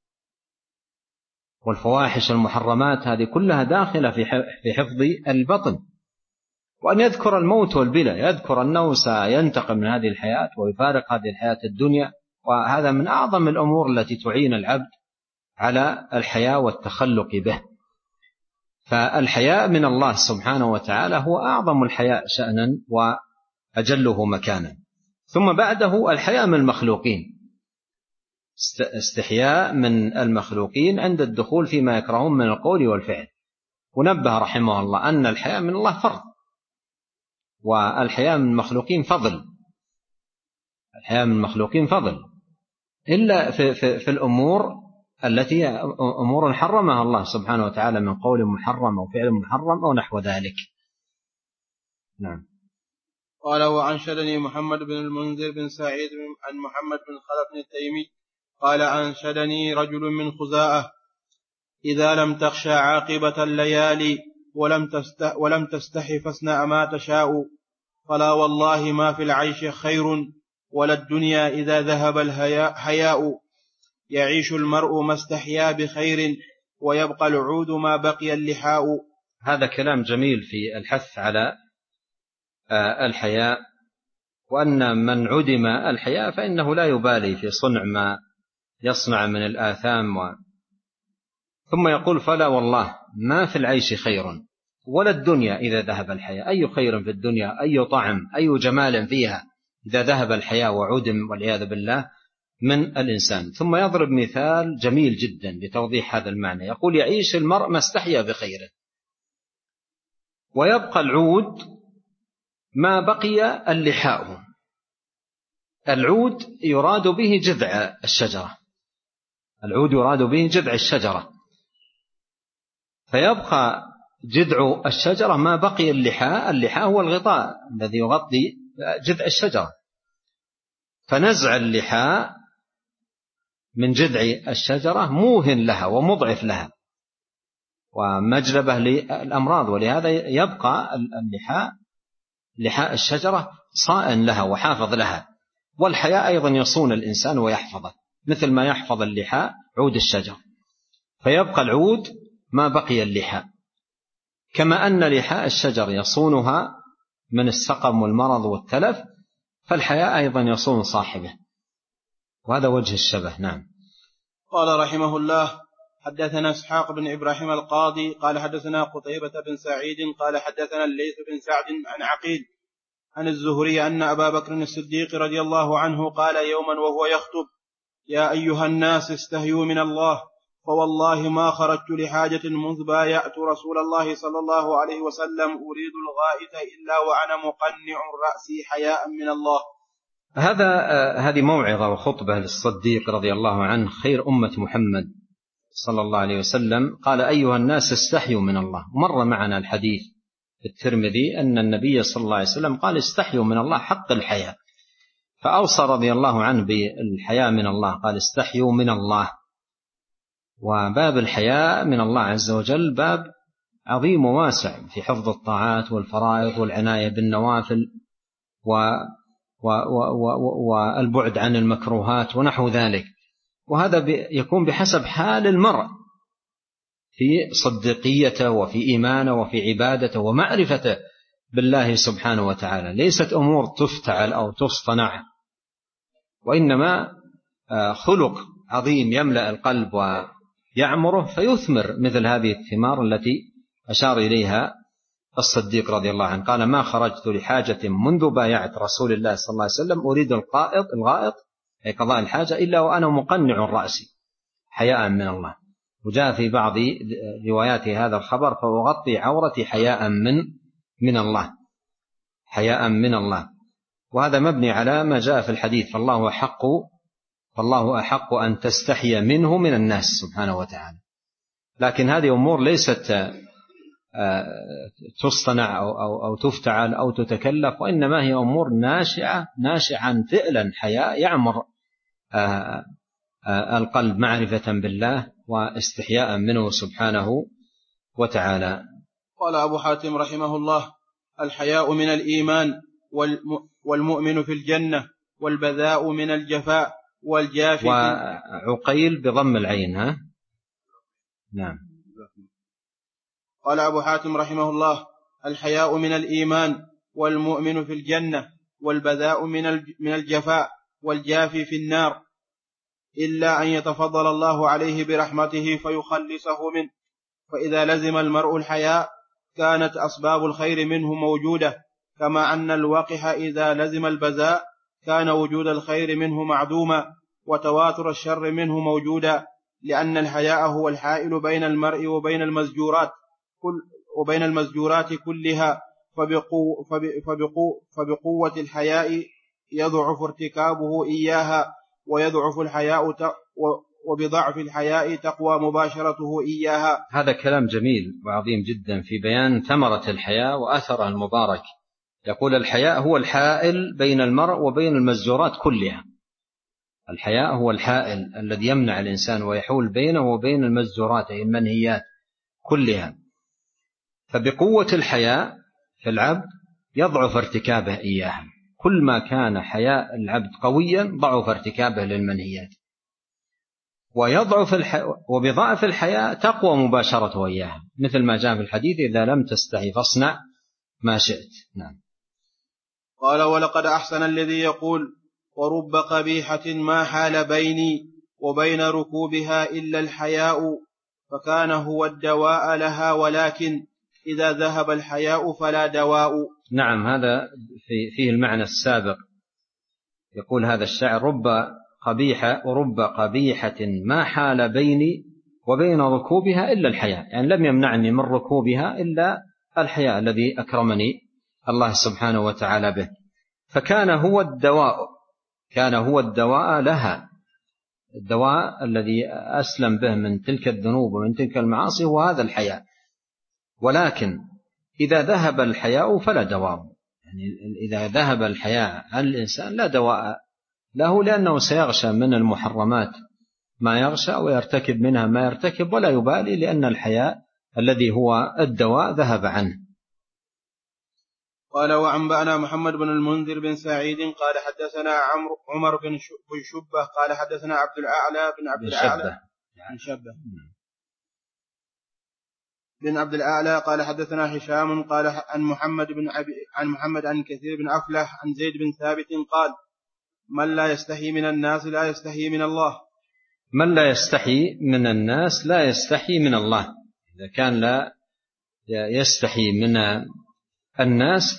والفواحش المحرمات، هذه كلها داخلة في حفظ البطن. وأن يذكر الموت والبلى، يذكر أنه سينتقل من هذه الحياة ويفارق هذه الحياة الدنيا، وهذا من أعظم الأمور التي تعين العبد على الحياء والتخلق به. فالحياء من الله سبحانه وتعالى هو أعظم الحياء شأنا وأجله مكانا. ثم بعده الحياء من المخلوقين، استحياء من المخلوقين عند الدخول فيما يكرهون من القول والفعل. ونبه رحمه الله أن الحياء من الله فرض، والحياء من المخلوقين فضل. الحياء من المخلوقين فضل إلا في, في, في الأمور التي أمور حرمها الله سبحانه وتعالى من قول محرم أو فعل محرم أو نحو ذلك. نعم. قال وأنشدني محمد بن المنذر بن سعيد عن محمد بن خلف بن التيمي قال أنشدني رجل من خزاعة إذا لم تخشى عاقبة الليالي ولم, تست ولم تستحي فاصنع ما تشاء، فلا والله ما في العيش خير ولا الدنيا إذا ذهب الحياء، يعيش المرء ما استحيا بخير ويبقى العود ما بقي اللحاء. هذا كلام جميل في الحث على الحياء، وأن من عدم الحياء فإنه لا يبالي في صنع ما يصنع من الآثام و... ثم يقول فلا والله ما في العيش خير ولا الدنيا إذا ذهب الحياء. أي خير في الدنيا، أي طعم، أي جمال فيها إذا ذهب الحياء وعدم والعياذ بالله من الإنسان. ثم يضرب مثال جميل جدا لتوضيح هذا المعنى، يقول يعيش المرء ما استحيا بخيره ويبقى العود ما بقي اللحاء. العود يراد به جذع الشجرة، العود يراد به جذع الشجرة، فيبقى جذع الشجرة ما بقي اللحاء. اللحاء هو الغطاء الذي يغطي جذع الشجرة، فنزع اللحاء من جذع الشجرة موهن لها ومضعف لها ومجلبة للأمراض، ولهذا يبقى اللحاء لحاء الشجرة صائن لها وحافظ لها. والحياء أيضا يصون الإنسان ويحفظه مثل ما يحفظ اللحاء عود الشجر، فيبقى العود ما بقي اللحاء، كما أن لحاء الشجر يصونها من السقم والمرض والتلف، فالحياء أيضا يصون صاحبه، وهذا وجه الشبه. نعم. قال رحمه الله حدثنا اسحاق بن إبراهيم القاضي قال حدثنا قتيبة بن سعيد قال حدثنا الليث بن سعد عن عقيل عن الزهري أن أبا بكر الصديق رضي الله عنه قال يوما وهو يخطب يا أيها الناس استهيوا من الله، فوالله ما خرجت لحاجة منذ بايعت رسول الله صلى الله عليه وسلم أريد الغائط إلا وأنا مقنع رأسي حياء من الله. هذا هذه موعظة وخطبة للصديق رضي الله عنه خير أمة محمد صلى الله عليه وسلم. قال أيها الناس استحيوا من الله. مر معنا الحديث في الترمذي أن النبي صلى الله عليه وسلم قال استحيوا من الله حق الحياء، فأوصى رضي الله عنه بالحياء من الله، قال استحيوا من الله. وباب الحياء من الله عز وجل باب عظيم وواسع في حفظ الطاعات والفرائض والعناية بالنوافل والبعد عن المكروهات ونحو ذلك، وهذا يكون بحسب حال المرء في صديقيته وفي إيمانه وفي عبادته ومعرفته بالله سبحانه وتعالى، ليست أمور تفتعل أو تصطنع، وإنما خلق عظيم يملأ القلب ويعمره فيثمر مثل هذه الثمار التي أشار إليها الصديق رضي الله عنه. قال: ما خرجت لحاجة منذ بايعت رسول الله صلى الله عليه وسلم أريد القائط الغائط أي قضاء الحاجة إلا وأنا مقنع رأسي حياء من الله. وجاء في بعض روايات هذا الخبر: فأغطي عورتي حياء من من الله، حياء من الله. وهذا مبني على ما جاء في الحديث: فالله أحق فالله أحق أن تستحي منه من الناس سبحانه وتعالى. لكن هذه أمور ليست تصطنع أو, أو, أو تفتعل أو تتكلف، وإنما هي أمور ناشئة ناشئا فعلا حياء يعمر القلب معرفة بالله واستحياء منه سبحانه وتعالى. قال أبو حاتم رحمه الله: الحياء من الإيمان، والمؤمن في الجنة، والبذاء من الجفاء، والجافي. وعقيل بضم العين. ها نعم. قال أبو حاتم رحمه الله: الحياء من الإيمان، والمؤمن في الجنة، والبذاء من الجفاء، والجافي في النار، إلا أن يتفضل الله عليه برحمته فيخلصه منه. فإذا لزم المرء الحياء كانت أسباب الخير منه موجودة، كما أن الوقح إذا لزم البذاء كان وجود الخير منه معدوما، وتواتر الشر منه موجودا، لأن الحياء هو الحائل بين المرء وبين المزجورات كل وبين المزجورات كلها. فبقو فبقو فبقوة الحياء يضعف ارتكابه إياها، ويضعف الحياء وبضعف الحياء تقوى مباشرته إياها. هذا كلام جميل وعظيم جدا في بيان ثمرة الحياء وأثرها المبارك. يقول: الحياء هو الحائل بين المرء وبين المزجورات كلها. الحياء هو الحائل الذي يمنع الإنسان ويحول بينه وبين المزجورات أي المنهيات كلها. فبقوة الحياء في العبد يضعف ارتكابه إياها. كل ما كان حياء العبد قويا ضعف ارتكابه للمنهيات، ويضعف الح... وبضعف الحياء تقوى مباشرته إياها، مثل ما جاء في الحديث: إذا لم تستحي فاصنع ما شئت. نعم. قال: ولقد أحسن الذي يقول: ورب قبيحة ما حال بيني وبين ركوبها إلا الحياء، فكان هو الدواء لها، ولكن إذا ذهب الحياء فلا دواء. نعم، هذا في فيه المعنى السابق. يقول هذا الشاعر: رب قبيحة ورب قبيحة ما حال بيني وبين ركوبها إلا الحياء، يعني لم يمنعني من ركوبها إلا الحياء الذي أكرمني الله سبحانه وتعالى به. فكان هو الدواء كان هو الدواء لها، الدواء الذي أسلم به من تلك الذنوب ومن تلك المعاصي هو هذا الحياء. ولكن إذا ذهب الحياء فلا دواء، يعني إذا ذهب الحياء عن الإنسان لا دواء له، لأنه سيغشى من المحرمات ما يغشى ويرتكب منها ما يرتكب ولا يبالي، لأن الحياء الذي هو الدواء ذهب عنه. قال: وأنبأنا محمد بن المنذر بن سعيد قال حدثنا عمرو عمر بن شبة قال حدثنا عبد الأعلى بن عبد الأعلى بن شبة بن عبد الأعلى قال حدثنا هشام قال عن محمد بن عبي عن محمد عن كثير بن أفلح عن زيد بن ثابت قال: من لا يستحي من الناس لا يستحي من الله. من لا يستحي من الناس لا يستحي من الله. إذا كان لا يستحي من الناس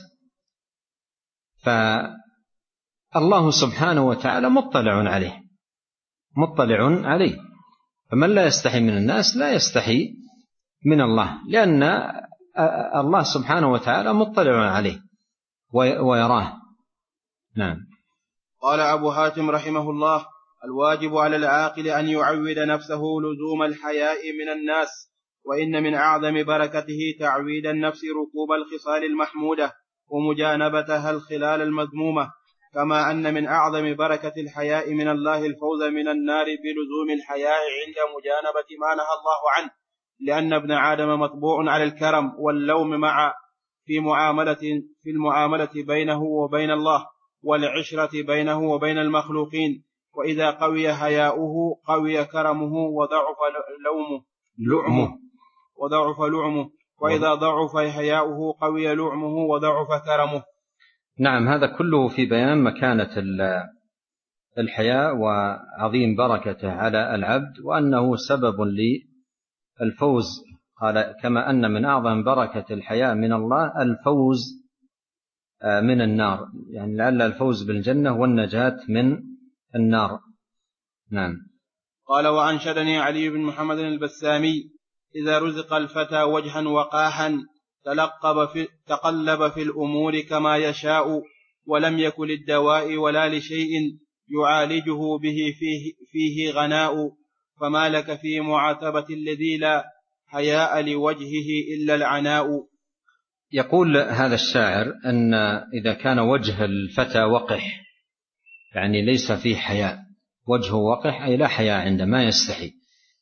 فالله سبحانه وتعالى مطلع عليه مطلع عليه فمن لا يستحي من الناس لا يستحي من الله، لأن الله سبحانه وتعالى مطلع عليه ويراه. نعم. قال أبو حاتم رحمه الله: الواجب على العاقل أن يعود نفسه لزوم الحياء من الناس، وإن من أعظم بركته تعويد النفس ركوب الخصال المحمودة ومجانبتها الخلال المذمومة، كما أن من أعظم بركة الحياء من الله الفوز من النار بلزوم الحياء عند مجانبة ما نهى الله عنه، لأن ابن آدم مطبوع على الكرم واللوم مع في معاملة في المعاملة بينه وبين الله والعشرة بينه وبين المخلوقين، وإذا قوي حياؤه قوي كرمه وضعف لومه لعمه وضعف لعمه وإذا ضعف حياؤه قوي لعمه وضعف كرمه. نعم، هذا كله في بيان مكانة الحياء وعظيم بركته على العبد، وأنه سبب للفوز. قال كما أن من أعظم بركة الحياء من الله الفوز من النار، يعني لعل الفوز بالجنة والنجاة من النار. نعم. قال وأنشدني علي بن محمد البسامي: إذا رزق الفتى وجها وقاحا تلقب في تقلب في الأمور كما يشاء، ولم يكن للدواء ولا لشيء يعالجه به فيه, فيه غناء، فما لك في معاتبة الذي لا حياء لوجهه إلا العناء. يقول هذا الشاعر أن إذا كان وجه الفتى وقح، يعني ليس فيه حياء، وجهه وقح أي لا حياء عنده، ما يستحي،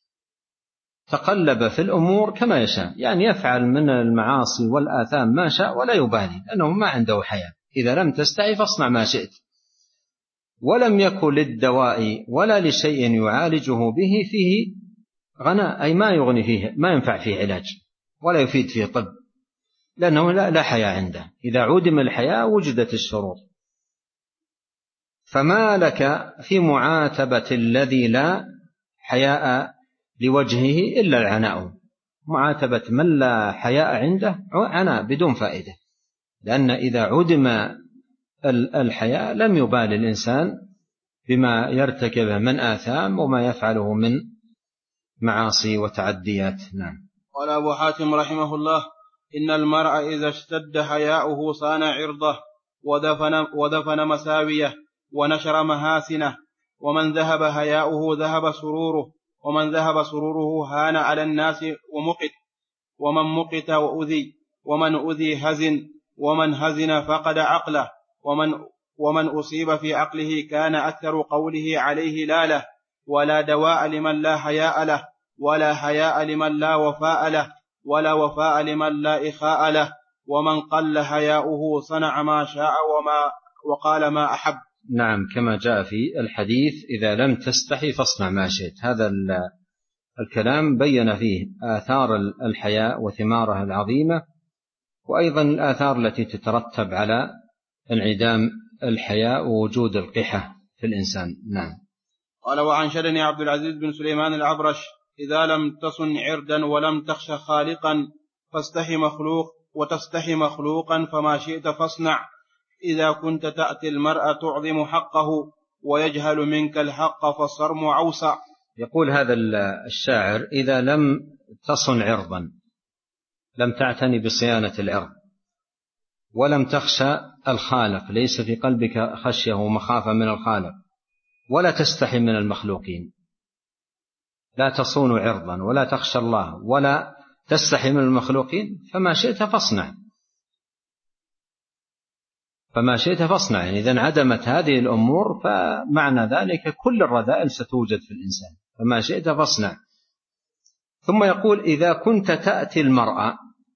تقلب في الأمور كما يشاء، يعني يفعل من المعاصي والآثام ما شاء ولا يبالي، لأنه ما عنده حياء. إذا لم تستحي فاصنع ما شئت. ولم يكن للدواء ولا لشيء يعالجه به فيه غناء، أي ما يغني فيه، ما ينفع فيه علاج ولا يفيد فيه طب، لأنه لا, لا حياء عنده. إذا عدم الحياء وجدت الشرور. فما لك في معاتبة الذي لا حياء لوجهه إلا العناء. معاتبة من لا حياء عنده عناء بدون فائدة، لأن إذا عدم الحياء لم يبال الإنسان بما يرتكبه من آثام وما يفعله من معاصي وتعديات. نعم. قال أبو حاتم رحمه الله: إن المرء إذا اشتد حياؤه صان عرضه ودفن, ودفن مساويه ونشر محاسنه، ومن ذهب حياؤه ذهب سروره، ومن ذهب سروره هان على الناس ومقت، ومن مقت وأذي، ومن أذي هزن، ومن هزن فقد عقله، ومن, ومن أصيب في عقله كان أكثر قوله عليه لا له، ولا دواء لمن لا حياء له، ولا حياء لمن لا وفاء له، ولا وفاء لمن لا إخاء له، ومن قل حياؤه صنع ما شاء وما وقال ما أحب. نعم، كما جاء في الحديث: إذا لم تستحي فاصنع ما شئت. هذا الكلام بين فيه آثار الحياء وثمارها العظيمة، وأيضا الآثار التي تترتب على انعدام الحياء ووجود القحة في الإنسان. نعم. قال وأنشدني عبد العزيز بن سليمان العبرش: إذا لم تصن عردا ولم تخش خالقا فاستحي مخلوق وتستحي مخلوقا فما شئت فاصنع، إذا كنت تأتي المرء تعظم حقه ويجهل منك الحق فالصرم أوسع. يقول هذا الشاعر: إذا لم تصن عرضا، لم تعتني بصيانة العرض، ولم تخشى الخالق، ليس في قلبك خشية ومخافة من الخالق، ولا تستحي من المخلوقين، لا تصون عرضا ولا تخشى الله ولا تستحي من المخلوقين، فما شئت فاصنع. فما شئت فاصنع، يعني إذا انعدمت هذه الأمور فمعنى ذلك كل الرذائل ستوجد في الإنسان. فما شئت فاصنع. ثم يقول: إذا كنت تأتي المرأة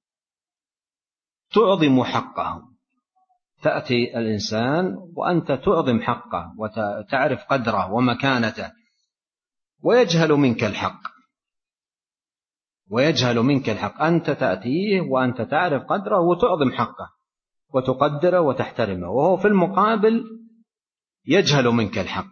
تعظم حقه، تأتي الإنسان وأنت تعظم حقه وتعرف قدره ومكانته، ويجهل منك الحق، ويجهل منك الحق، أنت تأتيه وأنت تعرف قدره وتعظم حقه وتقدره وتحترمه، وهو في المقابل يجهل منك الحق،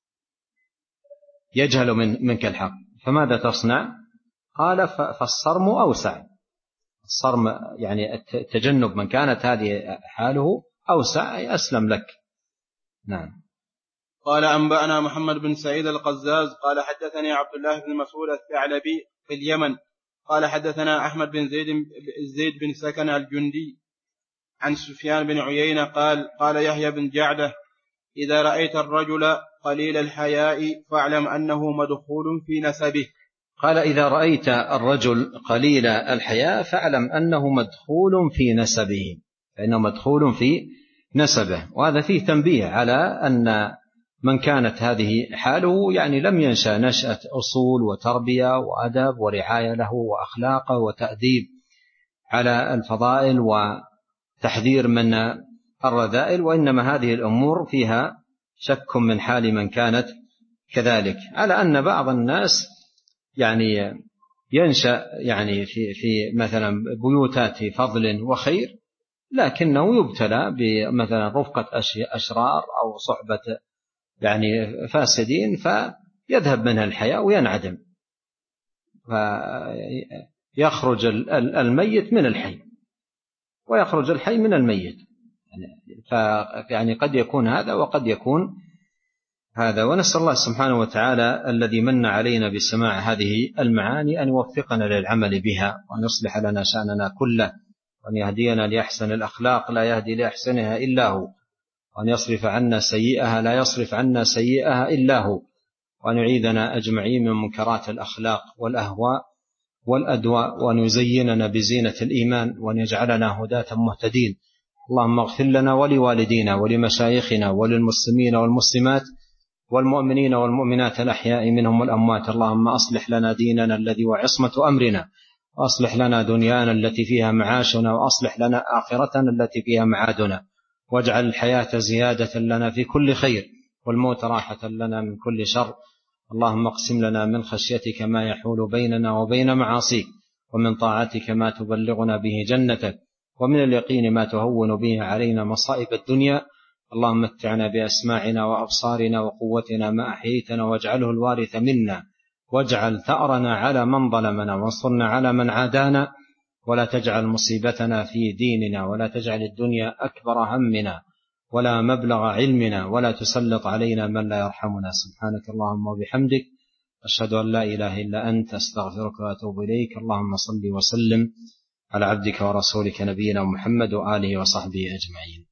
يجهل من منك الحق، فماذا تصنع؟ قال: فالصرم أوسع. الصرم يعني التجنب من كانت هذه حاله أوسع، أي أسلم لك. نعم. قال أنبأنا محمد بن سعيد القزاز قال حدثني عبد الله بن مسعود الثعلبي في اليمن قال حدثنا أحمد بن زيد, زيد بن سكن الجندي عن سفيان بن عيينة قال قال يحيى بن جعدة: إذا رأيت الرجل قليل الحياء فاعلم أنه مدخول في نسبه. قال: إذا رأيت الرجل قليل الحياء فاعلم أنه مدخول في نسبه، فإنه مدخول في نسبه. وهذا فيه تنبيه على أن من كانت هذه حاله يعني لم ينشأ نشأة أصول وتربية وأدب ورعاية له وأخلاقه وتأديب على الفضائل وتحذير من الرذائل، وإنما هذه الأمور فيها شك من حال من كانت كذلك، على أن بعض الناس يعني ينشأ يعني في في مثلا بيوتات فضل وخير، لكنه يبتلى بمثلا رفقة أشرار أو صحبة يعني فاسدين فيذهب منها الحياء وينعدم، فيخرج الميت من الحي ويخرج الحي من الميت. فيعني قد يكون هذا وقد يكون هذا. ونسأل الله سبحانه وتعالى الذي من علينا بسماع هذه المعاني أن يوفقنا للعمل بها، وأن يصلح لنا شأننا كله، وأن يهدينا لأحسن الأخلاق لا يهدي لأحسنها إلا هو، وأن يصرف عنا سيئها لا يصرف عنا سيئها إلا هو، وأن يعيذنا أجمعين من منكرات الأخلاق والأهواء والأدواء، وأن يزيننا بزينة الإيمان، وأن يجعلنا هداة مهتدين. اللهم اغفر لنا ولوالدينا ولمشايخنا وللمسلمين والمسلمات والمؤمنين والمؤمنات الأحياء منهم والأموات. اللهم أصلح لنا ديننا الذي هو عصمة أمرنا، وأصلح لنا دنيانا التي فيها معاشنا، وأصلح لنا آخرتنا التي فيها معادنا، واجعل الحياة زيادة لنا في كل خير، والموت راحة لنا من كل شر. اللهم اقسم لنا من خشيتك ما يحول بيننا وبين معاصيك، ومن طاعتك ما تبلغنا به جنتك، ومن اليقين ما تهون به علينا مصائب الدنيا. اللهم متعنا بأسماعنا وأبصارنا وقوتنا ما أحييتنا، واجعله الوارث منا، واجعل ثأرنا على من ظلمنا، وانصرنا على من عادانا، ولا تجعل مصيبتنا في ديننا، ولا تجعل الدنيا أكبر همنا ولا مبلغ علمنا، ولا تسلط علينا من لا يرحمنا. سبحانك اللهم وبحمدك، أشهد أن لا إله إلا أنت، أستغفرك وأتوب إليك. اللهم صل وسلم على عبدك ورسولك نبينا محمد وآله وصحبه أجمعين.